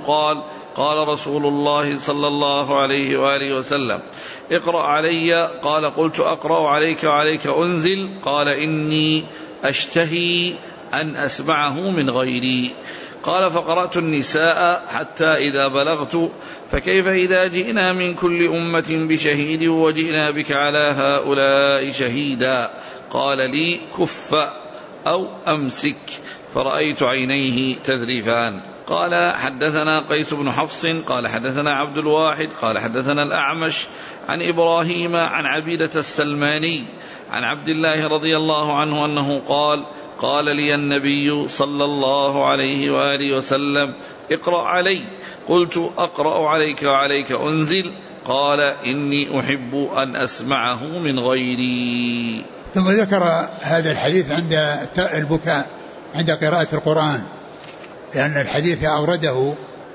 قال رسول الله صلى الله عليه وآله وسلم اقرأ علي. قال قلت أقرأ عليك وعليك أنزل. قال إني أشتهي أن أسمعه من غيري. قال فقرأت النساء حتى إذا بلغت فكيف إذا جئنا من كل أمة بشهيد وجئنا بك على هؤلاء شهيدا. قال لي كف أو أمسك فرأيت عينيه تذرفان. قال حدثنا قيس بن حفص قال حدثنا عبد الواحد قال حدثنا الأعمش عن إبراهيم عن عبيدة السلماني عن عبد الله رضي الله عنه أنه قال لي النبي صلى الله عليه وآله وسلم اقرأ علي. قلت أقرأ عليك وعليك أنزل. قال إني أحب أن أسمعه من غيري. ثم ذكر هذا الحديث عند البكاء عند قراءة القرآن، لأن الحديث أورده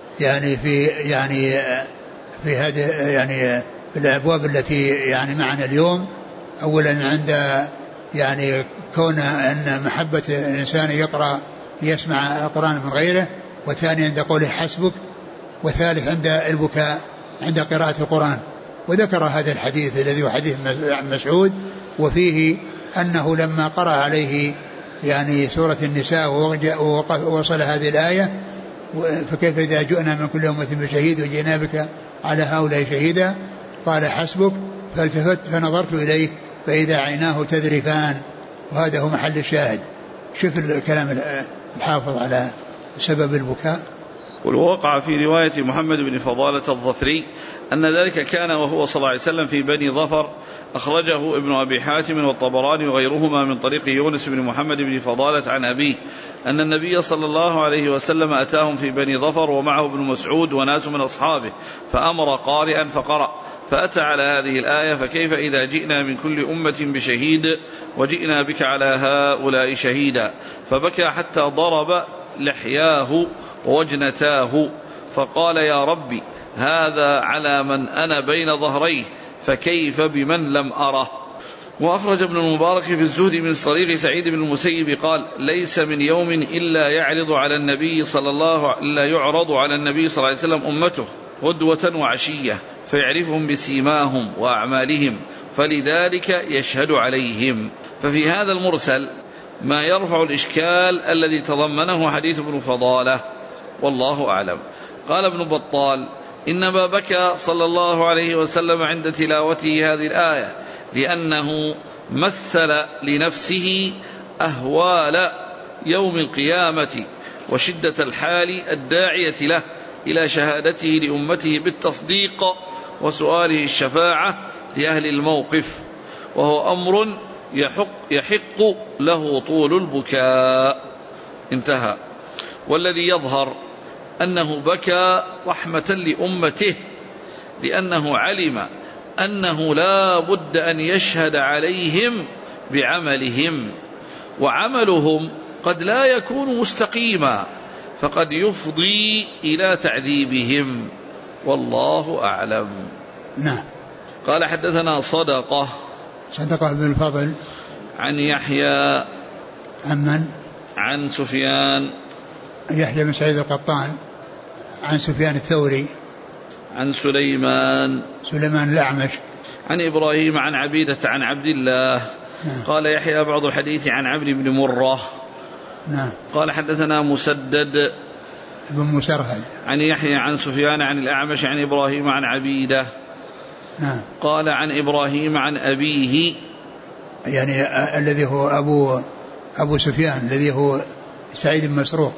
في هذه في الأبواب التي معنا اليوم. أولا عند كون أن محبة الإنسان يسمع القرآن من غيره، والثاني عند قوله حسبك، والثالث عند البكاء عند قراءة القرآن. وذكر هذا الحديث الذي هو حديث مسعود، وفيه أنه لما قرأ عليه سورة النساء ووصل هذه الآية فكيف إذا جئنا من كل أمة بشهيد وجئنا بك على هؤلاء شهيدا، قال حسبك، فالتفت فنظرت إليه فإذا عيناه تذرفان. وهذا هو محل الشاهد. شوف الكلام الحافظ على سبب البكاء. ووقع في رواية محمد بن فضالة الظفري أن ذلك كان وهو صلى الله عليه وسلم في بني ظفر، أخرجه ابن أبي حاتم والطبراني وغيرهما من طريق يونس بن محمد بن فضالة عن أبيه أن النبي صلى الله عليه وسلم أتاهم في بني ظفر ومعه ابن مسعود وناس من أصحابه، فأمر قارئا فقرأ، فأتى على هذه الآية فكيف إذا جئنا من كل أمة بشهيد وجئنا بك على هؤلاء شهيدا، فبكى حتى ضرب لحياه ووجنتاه فقال يا ربي هذا على من أنا بين ظهريه فكيف بمن لم أره. وأخرج ابن المبارك في الزهد من طريق سعيد بن المسيب قال ليس من يوم إلا يعرض على النبي صلى الله عليه وسلم أمته غدوة وعشية فيعرفهم بسيماهم وأعمالهم فلذلك يشهد عليهم. ففي هذا المرسل ما يرفع الإشكال الذي تضمنه حديث ابن فضالة والله أعلم. قال ابن بطال إنما بكى صلى الله عليه وسلم عند تلاوته هذه الآية لأنه مثل لنفسه أهوال يوم القيامة وشدة الحال الداعية له إلى شهادته لأمته بالتصديق وسؤاله الشفاعة لأهل الموقف، وهو أمر يحق له طول البكاء. انتهى. والذي يظهر أنه بكى رحمة لأمته لأنه علم أنه لا بد أن يشهد عليهم بعملهم، وعملهم قد لا يكون مستقيما فقد يفضي إلى تعذيبهم والله أعلم. نعم. قال حدثنا صدقة بن الفضل عن يحيى عن سفيان يحيى بن سعيد القطان عن سفيان الثوري عن سليمان الأعمش عن إبراهيم عن عبيدة عن عبد الله. نعم. قال يحيى بعض الحديث عن عبد بن مرة. نعم. قال حدثنا مسدد بن مسرهد عن يحيى عن سفيان عن الأعمش عن إبراهيم عن عبيدة. نعم. قال عن إبراهيم عن أبيه يعني الذي هو أبو سفيان الذي هو سعيد بن مسروق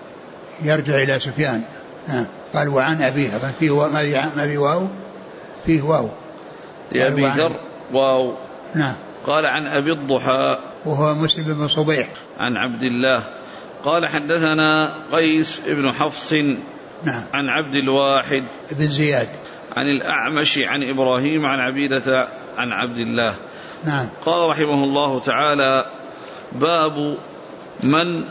يرجع إلى سفيان. قال وعن أبيه فيه ما في واو فيه واو يا أبي ذر واو. نعم. قال عن أبي الضحى وهو مسلم بن صبيح عن عبد الله. قال حدثنا قيس بن حفص نعم. عن عبد الواحد بن زياد عن الأعمش عن إبراهيم عن عبيدة عن عبد الله. نعم. قال رحمه الله تعالى باب من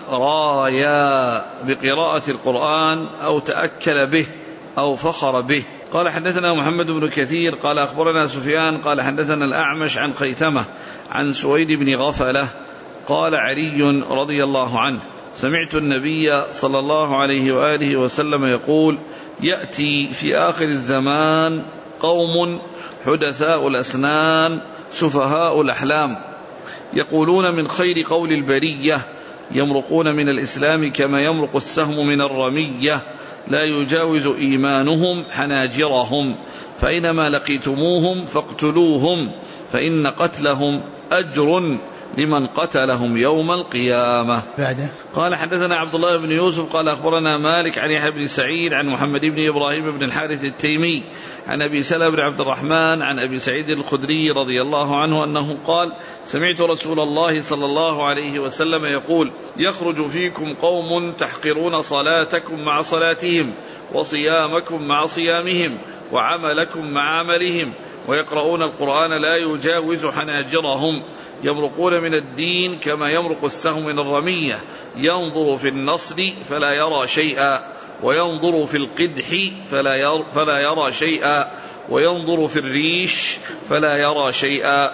رايا بقراءة القرآن أو تأكل به أو فخر به. قال حدثنا محمد بن كثير قال أخبرنا سفيان قال حدثنا الأعمش عن خيثمة عن سويد بن غفلة قال علي رضي الله عنه سمعت النبي صلى الله عليه وآله وسلم يقول يأتي في آخر الزمان قوم حدثاء الأسنان سفهاء الأحلام يقولون من خير قول البرية يمرقون من الإسلام كما يمرق السهم من الرمية لا يجاوز إيمانهم حناجرهم فإنما لقيتموهم فاقتلوهم فإن قتلهم أجر لمن قتلهم يوم القيامة. قال حدثنا عبد الله بن يوسف قال أخبرنا مالك عن يحيى بن سعيد عن محمد بن إبراهيم بن الحارث التيمي عن أبي سلمة بن عبد الرحمن عن أبي سعيد الخدري رضي الله عنه أنه قال سمعت رسول الله صلى الله عليه وسلم يقول يخرج فيكم قوم تحقرون صلاتكم مع صلاتهم وصيامكم مع صيامهم وعملكم مع عملهم ويقرؤون القرآن لا يجاوز حناجرهم يمرقون من الدين كما يمرق السهم من الرمية ينظر في النصر فلا يرى شيئا وينظر في القدح فلا يرى شيئا وينظر في الريش فلا يرى شيئا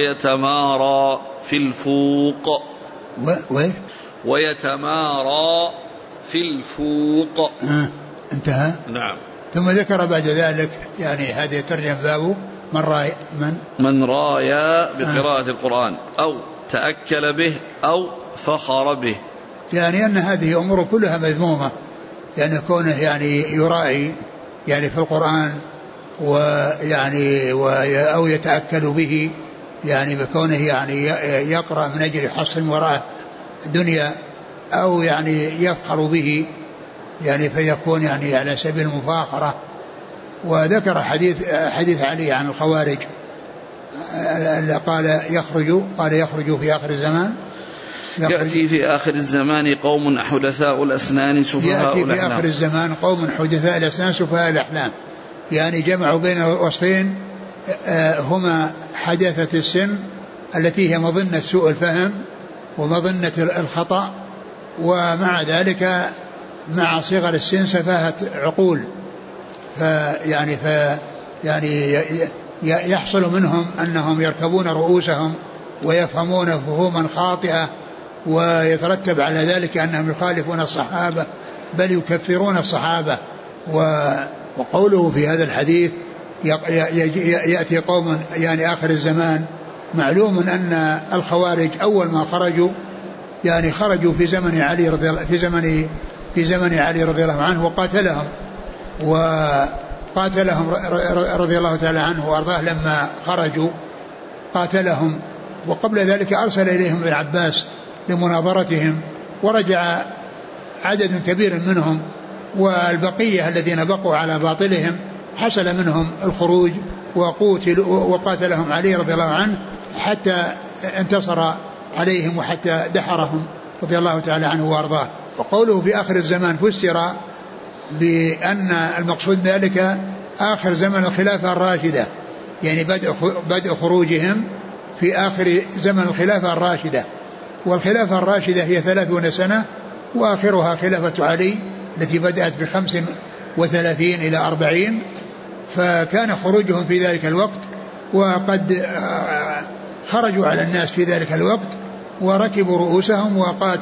ويتمارى في الفوق ويتمارى في الفوق. انتهى. نعم. ثم ذكر بعد ذلك يعني هذه ترجم بابه من رايا بقراءة القرآن أو تأكل به أو فخر به، يعني أن هذه أمور كلها مذمومة، يعني كونه يعني يراعي يعني في القرآن ويعني أو يتأكل به يعني بكونه يعني يقرأ من أجل حصل وراء دنيا أو يعني يفخر به يعني فيكون يعني على سبيل المفاخرة. وذكر حديث علي عن الخوارج قال يخرج في آخر الزمان يأتي في آخر الزمان قوم حدثاء الأسنان سفهاء الأحلام. يأتي في آخر الزمان قوم حدثاء الأسنان سفهاء الأحلام، يعني جمعوا بين الوصفين هما حدثة السن التي هي مظنة سوء الفهم ومظنة الخطأ، ومع ذلك مع صغر السن سفاهة عقول، يعني يحصل منهم أنهم يركبون رؤوسهم ويفهمون فهوما خاطئة، ويترتب على ذلك أنهم يخالفون الصحابة بل يكفرون الصحابة وقوله في هذا الحديث يأتي قوم يعني آخر الزمان، معلوم أن الخوارج أول ما خرجوا يعني خرجوا في زمن علي رضي الله عنه وقاتلهم رضي الله تعالى عنه وأرضاه. لما خرجوا قاتلهم، وقبل ذلك أرسل إليهم ابن عباس لمناظرتهم، ورجع عدد كبير منهم، والبقية الذين بقوا على باطلهم حصل منهم الخروج وقاتلهم علي رضي الله عنه حتى انتصر عليهم وحتى دحرهم رضي الله تعالى عنه وارضاه. وقوله في آخر الزمان فسر بأن المقصود ذلك آخر زمن الخلافة الراشدة، يعني بدء خروجهم في آخر زمن الخلافة الراشدة. والخلافة الراشدة هي 30 سنة، وآخرها خلافة علي التي بدأت ب35 إلى 40. فكان خروجهم في ذلك الوقت، وقد خرجوا على الناس في ذلك الوقت وركبوا رؤوسهم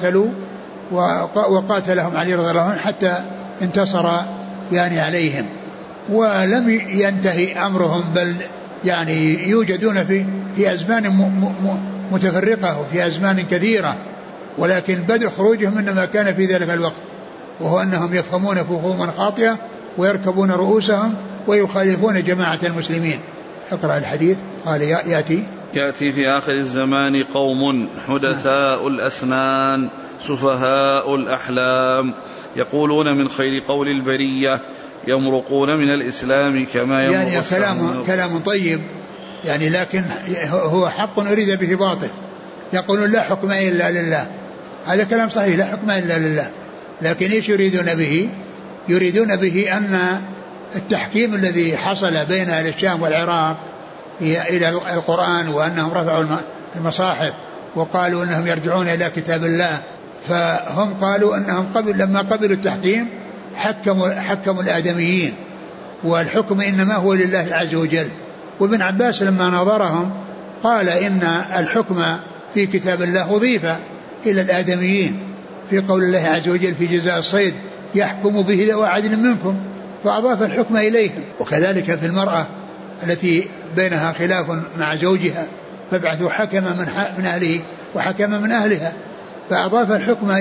وقاتلهم علي رضي الله عنه حتى انتصر يعني عليهم. ولم ينتهي أمرهم، بل يعني يوجدون في أزمان متفرقة وفي أزمان كثيرة، ولكن بدء خروجهم إنما كان في ذلك الوقت، وهو أنهم يفهمون فهوما خاطئة ويركبون رؤوسهم ويخالفون جماعة المسلمين. اقرأ الحديث. قال يأتي في آخر الزمان قوم حدثاء الأسنان سفهاء الأحلام يقولون من خير قول البرية يمرقون من الإسلام كما يمرق يعني السهم. كلام طيب يعني، لكن هو حق أريد به باطل. يقولون لا حكم إلا لله، هذا كلام صحيح، لا حكم إلا لله، لكن إيش يريدون به؟ يريدون به أن التحكيم الذي حصل بين أهل الشام والعراق إلى القرآن، وأنهم رفعوا المصاحف وقالوا أنهم يرجعون إلى كتاب الله، فهم قالوا أنهم لما قبلوا التحكيم حكموا الآدميين، والحكم إنما هو لله عز وجل. وابن عباس لما نظرهم قال إن الحكم في كتاب الله أضيف إلى الآدميين في قول الله عز وجل في جزاء الصيد يحكم به ذو عدل منكم، فأضاف الحكم إليهم. وكذلك في المرأة التي بينها خلاف مع زوجها فابعثوا حكما من أهله وحكما من أهلها، فأضاف الحكم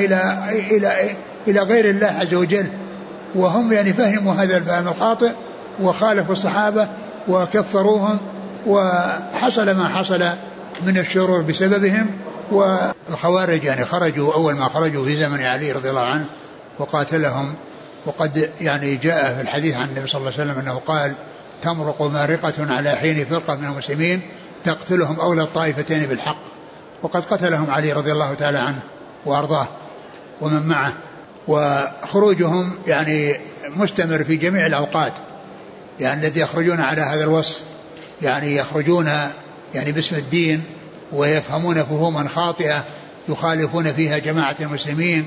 إلى غير الله عز وجل. وهم يعني فهموا هذا الفهم الخاطئ وخالفوا الصحابة وكفروهم، وحصل ما حصل من الشرور بسببهم. والخوارج يعني خرجوا أول ما خرجوا في زمن علي رضي الله عنه وقاتلهم. وقد يعني جاء في الحديث عن النبي صلى الله عليه وسلم أنه قال تمرق مارقة على حين فرقة من المسلمين تقتلهم أولى الطائفتين بالحق. وقد قتلهم علي رضي الله تعالى عنه وأرضاه ومن معه. وخروجهم يعني مستمر في جميع الأوقات، يعني الذي يخرجون على هذا الوصف يعني يخرجون يعني باسم الدين ويفهمون فهوما خاطئة يخالفون فيها جماعة المسلمين،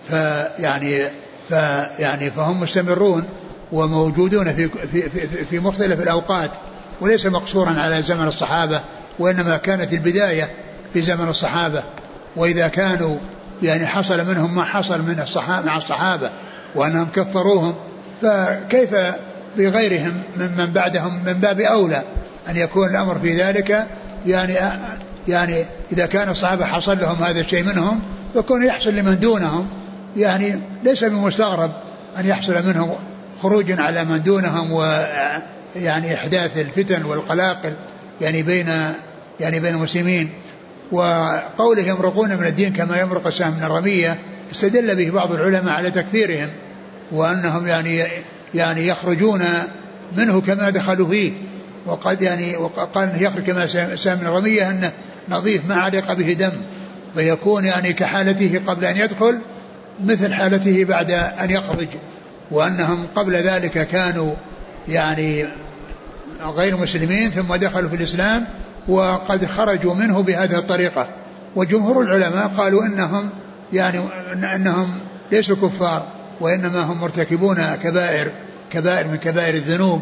فهم مستمرون وموجودون في مختلف الأوقات، وليس مقصورا على زمن الصحابة، وإنما كانت البداية في زمن الصحابة. وإذا كانوا يعني حصل منهم ما حصل مع الصحابة وأنهم كفروهم، فكيف بغيرهم من بعدهم؟ من باب أولى أن يكون الأمر في ذلك. يعني إذا كان الصحابة حصل لهم هذا الشيء منهم فكون يحصل لمن دونهم، يعني ليس بمستغرب أن يحصل منهم خروج على من دونهم، ويعني إحداث الفتن والقلاقل يعني بين المسلمين. وقوله يمرقون من الدين كما يمرق السهم من الرمية استدل به بعض العلماء على تكفيرهم، وأنهم يعني يخرجون منه كما دخلوا فيه. وقال أنه يخرج كما سهم من الرمية أنه نظيف ما علق به دم، فيكون يعني كحالته قبل أن يدخل مثل حالته بعد أن يخرج، وأنهم قبل ذلك كانوا يعني غير مسلمين ثم دخلوا في الإسلام وقد خرجوا منه بهذه الطريقة. وجمهور العلماء قالوا أنهم ليسوا كفار، وإنما هم مرتكبون كبائر من كبائر الذنوب.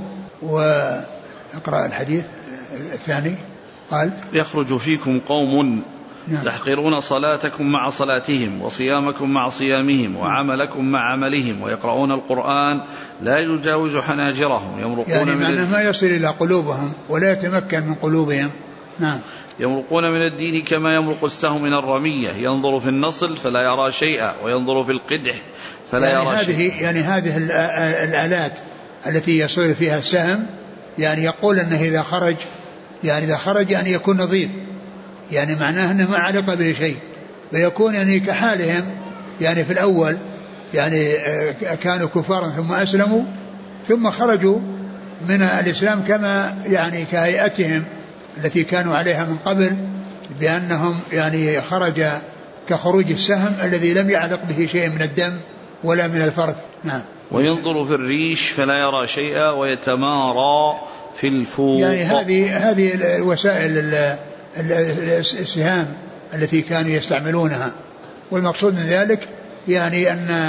وأقرأ الحديث الثاني. قال يخرج فيكم قوم تحقرون صلاتكم مع صلاتهم وصيامكم مع صيامهم وعملكم مع عملهم ويقرؤون القرآن لا يجاوز حناجرهم يمرقون يعني معناه ما يصل إلى قلوبهم ولا يتمكن من قلوبهم. نعم. يمرقون من الدين كما يمرق السهم من الرمية ينظر في النصل فلا يرى شيئا وينظر في القدح فلا يرى شيئا. يعني هذه الآلات التي يصير فيها السهم يعني يقول أنه إذا خرج يعني يكون نظيف، يعني معناه أنه ما علق به شيء، ويكون يعني كحالهم يعني في الأول يعني كانوا كفارا ثم أسلموا ثم خرجوا من الإسلام كما يعني كهيئتهم التي كانوا عليها من قبل، بأنهم يعني خرج كخروج السهم الذي لم يعلق به شيء من الدم ولا من الفرث. نعم. وينظر في الريش فلا يرى شيئا ويتمارى في الفوق. يعني هذه الوسائل السهام التي كانوا يستعملونها، والمقصود من ذلك يعني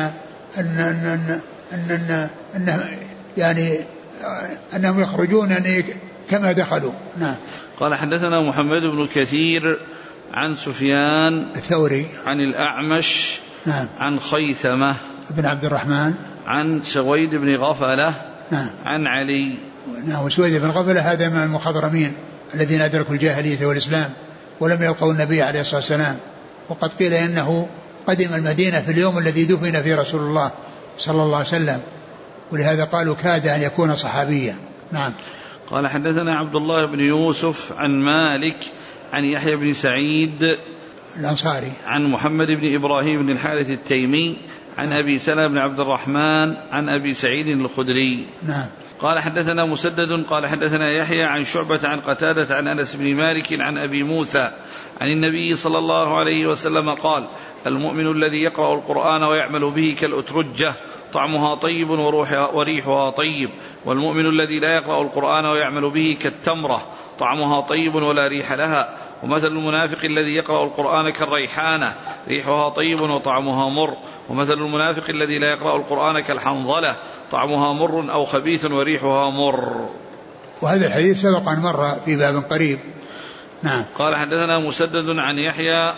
أنهم يخرجون كما دخلوا. نعم. قال حدثنا محمد بن كثير عن سفيان الثوري عن الأعمش نعم. عن خيثمة بن عبد الرحمن عن سويد بن غفلة نعم. عن علي. نعم. وسويد بن غفلة هذا من المخضرمين الذين أدركوا الجاهلية والإسلام ولم يلقوا النبي عليه الصلاة والسلام، وقد قيل إنه قدم المدينة في اليوم الذي دفن فيه رسول الله صلى الله عليه وسلم، ولهذا قالوا كاد أن يكون صحابيا. نعم. قال حدثنا عبد الله بن يوسف عن مالك عن يحيى بن سعيد الأنصاري عن محمد بن إبراهيم بن الحارث التيمي عن أبي سلمة بن عبد الرحمن عن أبي سعيد الخدري. نعم. قال حدثنا مسدد قال حدثنا يحيى عن شعبة عن قتادة عن أنس بن مالك عن أبي موسى عن النبي صلى الله عليه وسلم قال: المؤمن الذي يقرأ القرآن ويعمل به كالأترجة طعمها طيب وريحها طيب، والمؤمن الذي لا يقرأ القرآن ويعمل به كالتمرة طعمها طيب ولا ريح لها، ومثل المنافق الذي يقرأ القرآن كالريحانة ريحها طيب وطعمها مر، ومثل المنافق الذي لا يقرأ القرآن كالحنظلة طعمها مر أو خبيث وريحها مر. وهذا الحديث سبق أن مر في باب قريب. نعم. قال حدثنا مسدد عن يحيى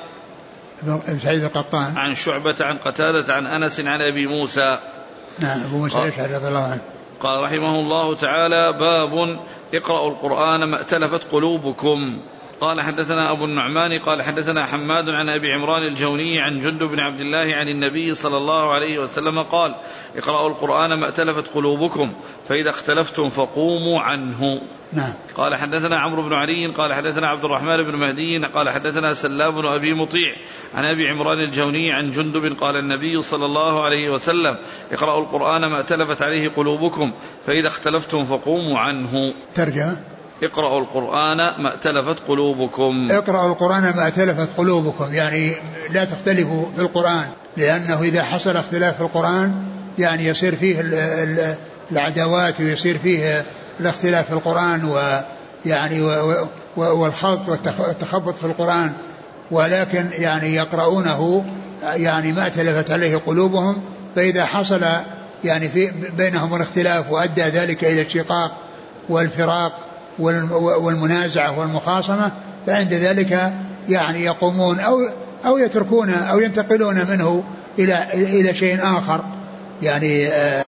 بن سعيد القطان عن شعبة عن قتادة عن أنس عن أبي موسى. نعم. أبو موسى الأشعري رضي الله عنه. قال رحمه الله تعالى: باب اقرأوا القرآن ما ائتلفت قلوبكم. قال حدثنا أبو النعمان قال حدثنا حماد عن أبي عمران الجوني عن جندب بن عبد الله عن النبي صلى الله عليه وسلم قال: اقرأوا القرآن ما ائتلفت قلوبكم، فإذا اختلفتم فقوموا عنه. نعم. قال حدثنا عمرو بن علي قال حدثنا عبد الرحمن بن مهدي قال حدثنا سلام بن أبي مطيع عن أبي عمران الجوني عن جندب قال النبي صلى الله عليه وسلم: اقرأوا القرآن ما ائتلفت عليه قلوبكم، فإذا اختلفتم فقوموا عنه. ترجمة: اقرأوا القرآن ما ائتلفت قلوبكم. اقرأوا القرآن ما ائتلفت قلوبكم، يعني لا تختلفوا في القرآن، لأنه إذا حصل اختلاف في القرآن يعني يصير فيه العداوات ويصير فيه الاختلاف في القرآن ويعني والخلط والتخبط في القرآن، ولكن يعني يقرؤونه يعني ما ائتلفت عليه قلوبهم، فإذا حصل يعني في بينهم الاختلاف وأدى ذلك إلى الشقاق والفراق والمنازعة والمخاصمة، فعند ذلك يعني يقومون أو يتركون أو ينتقلون منه إلى شيء آخر يعني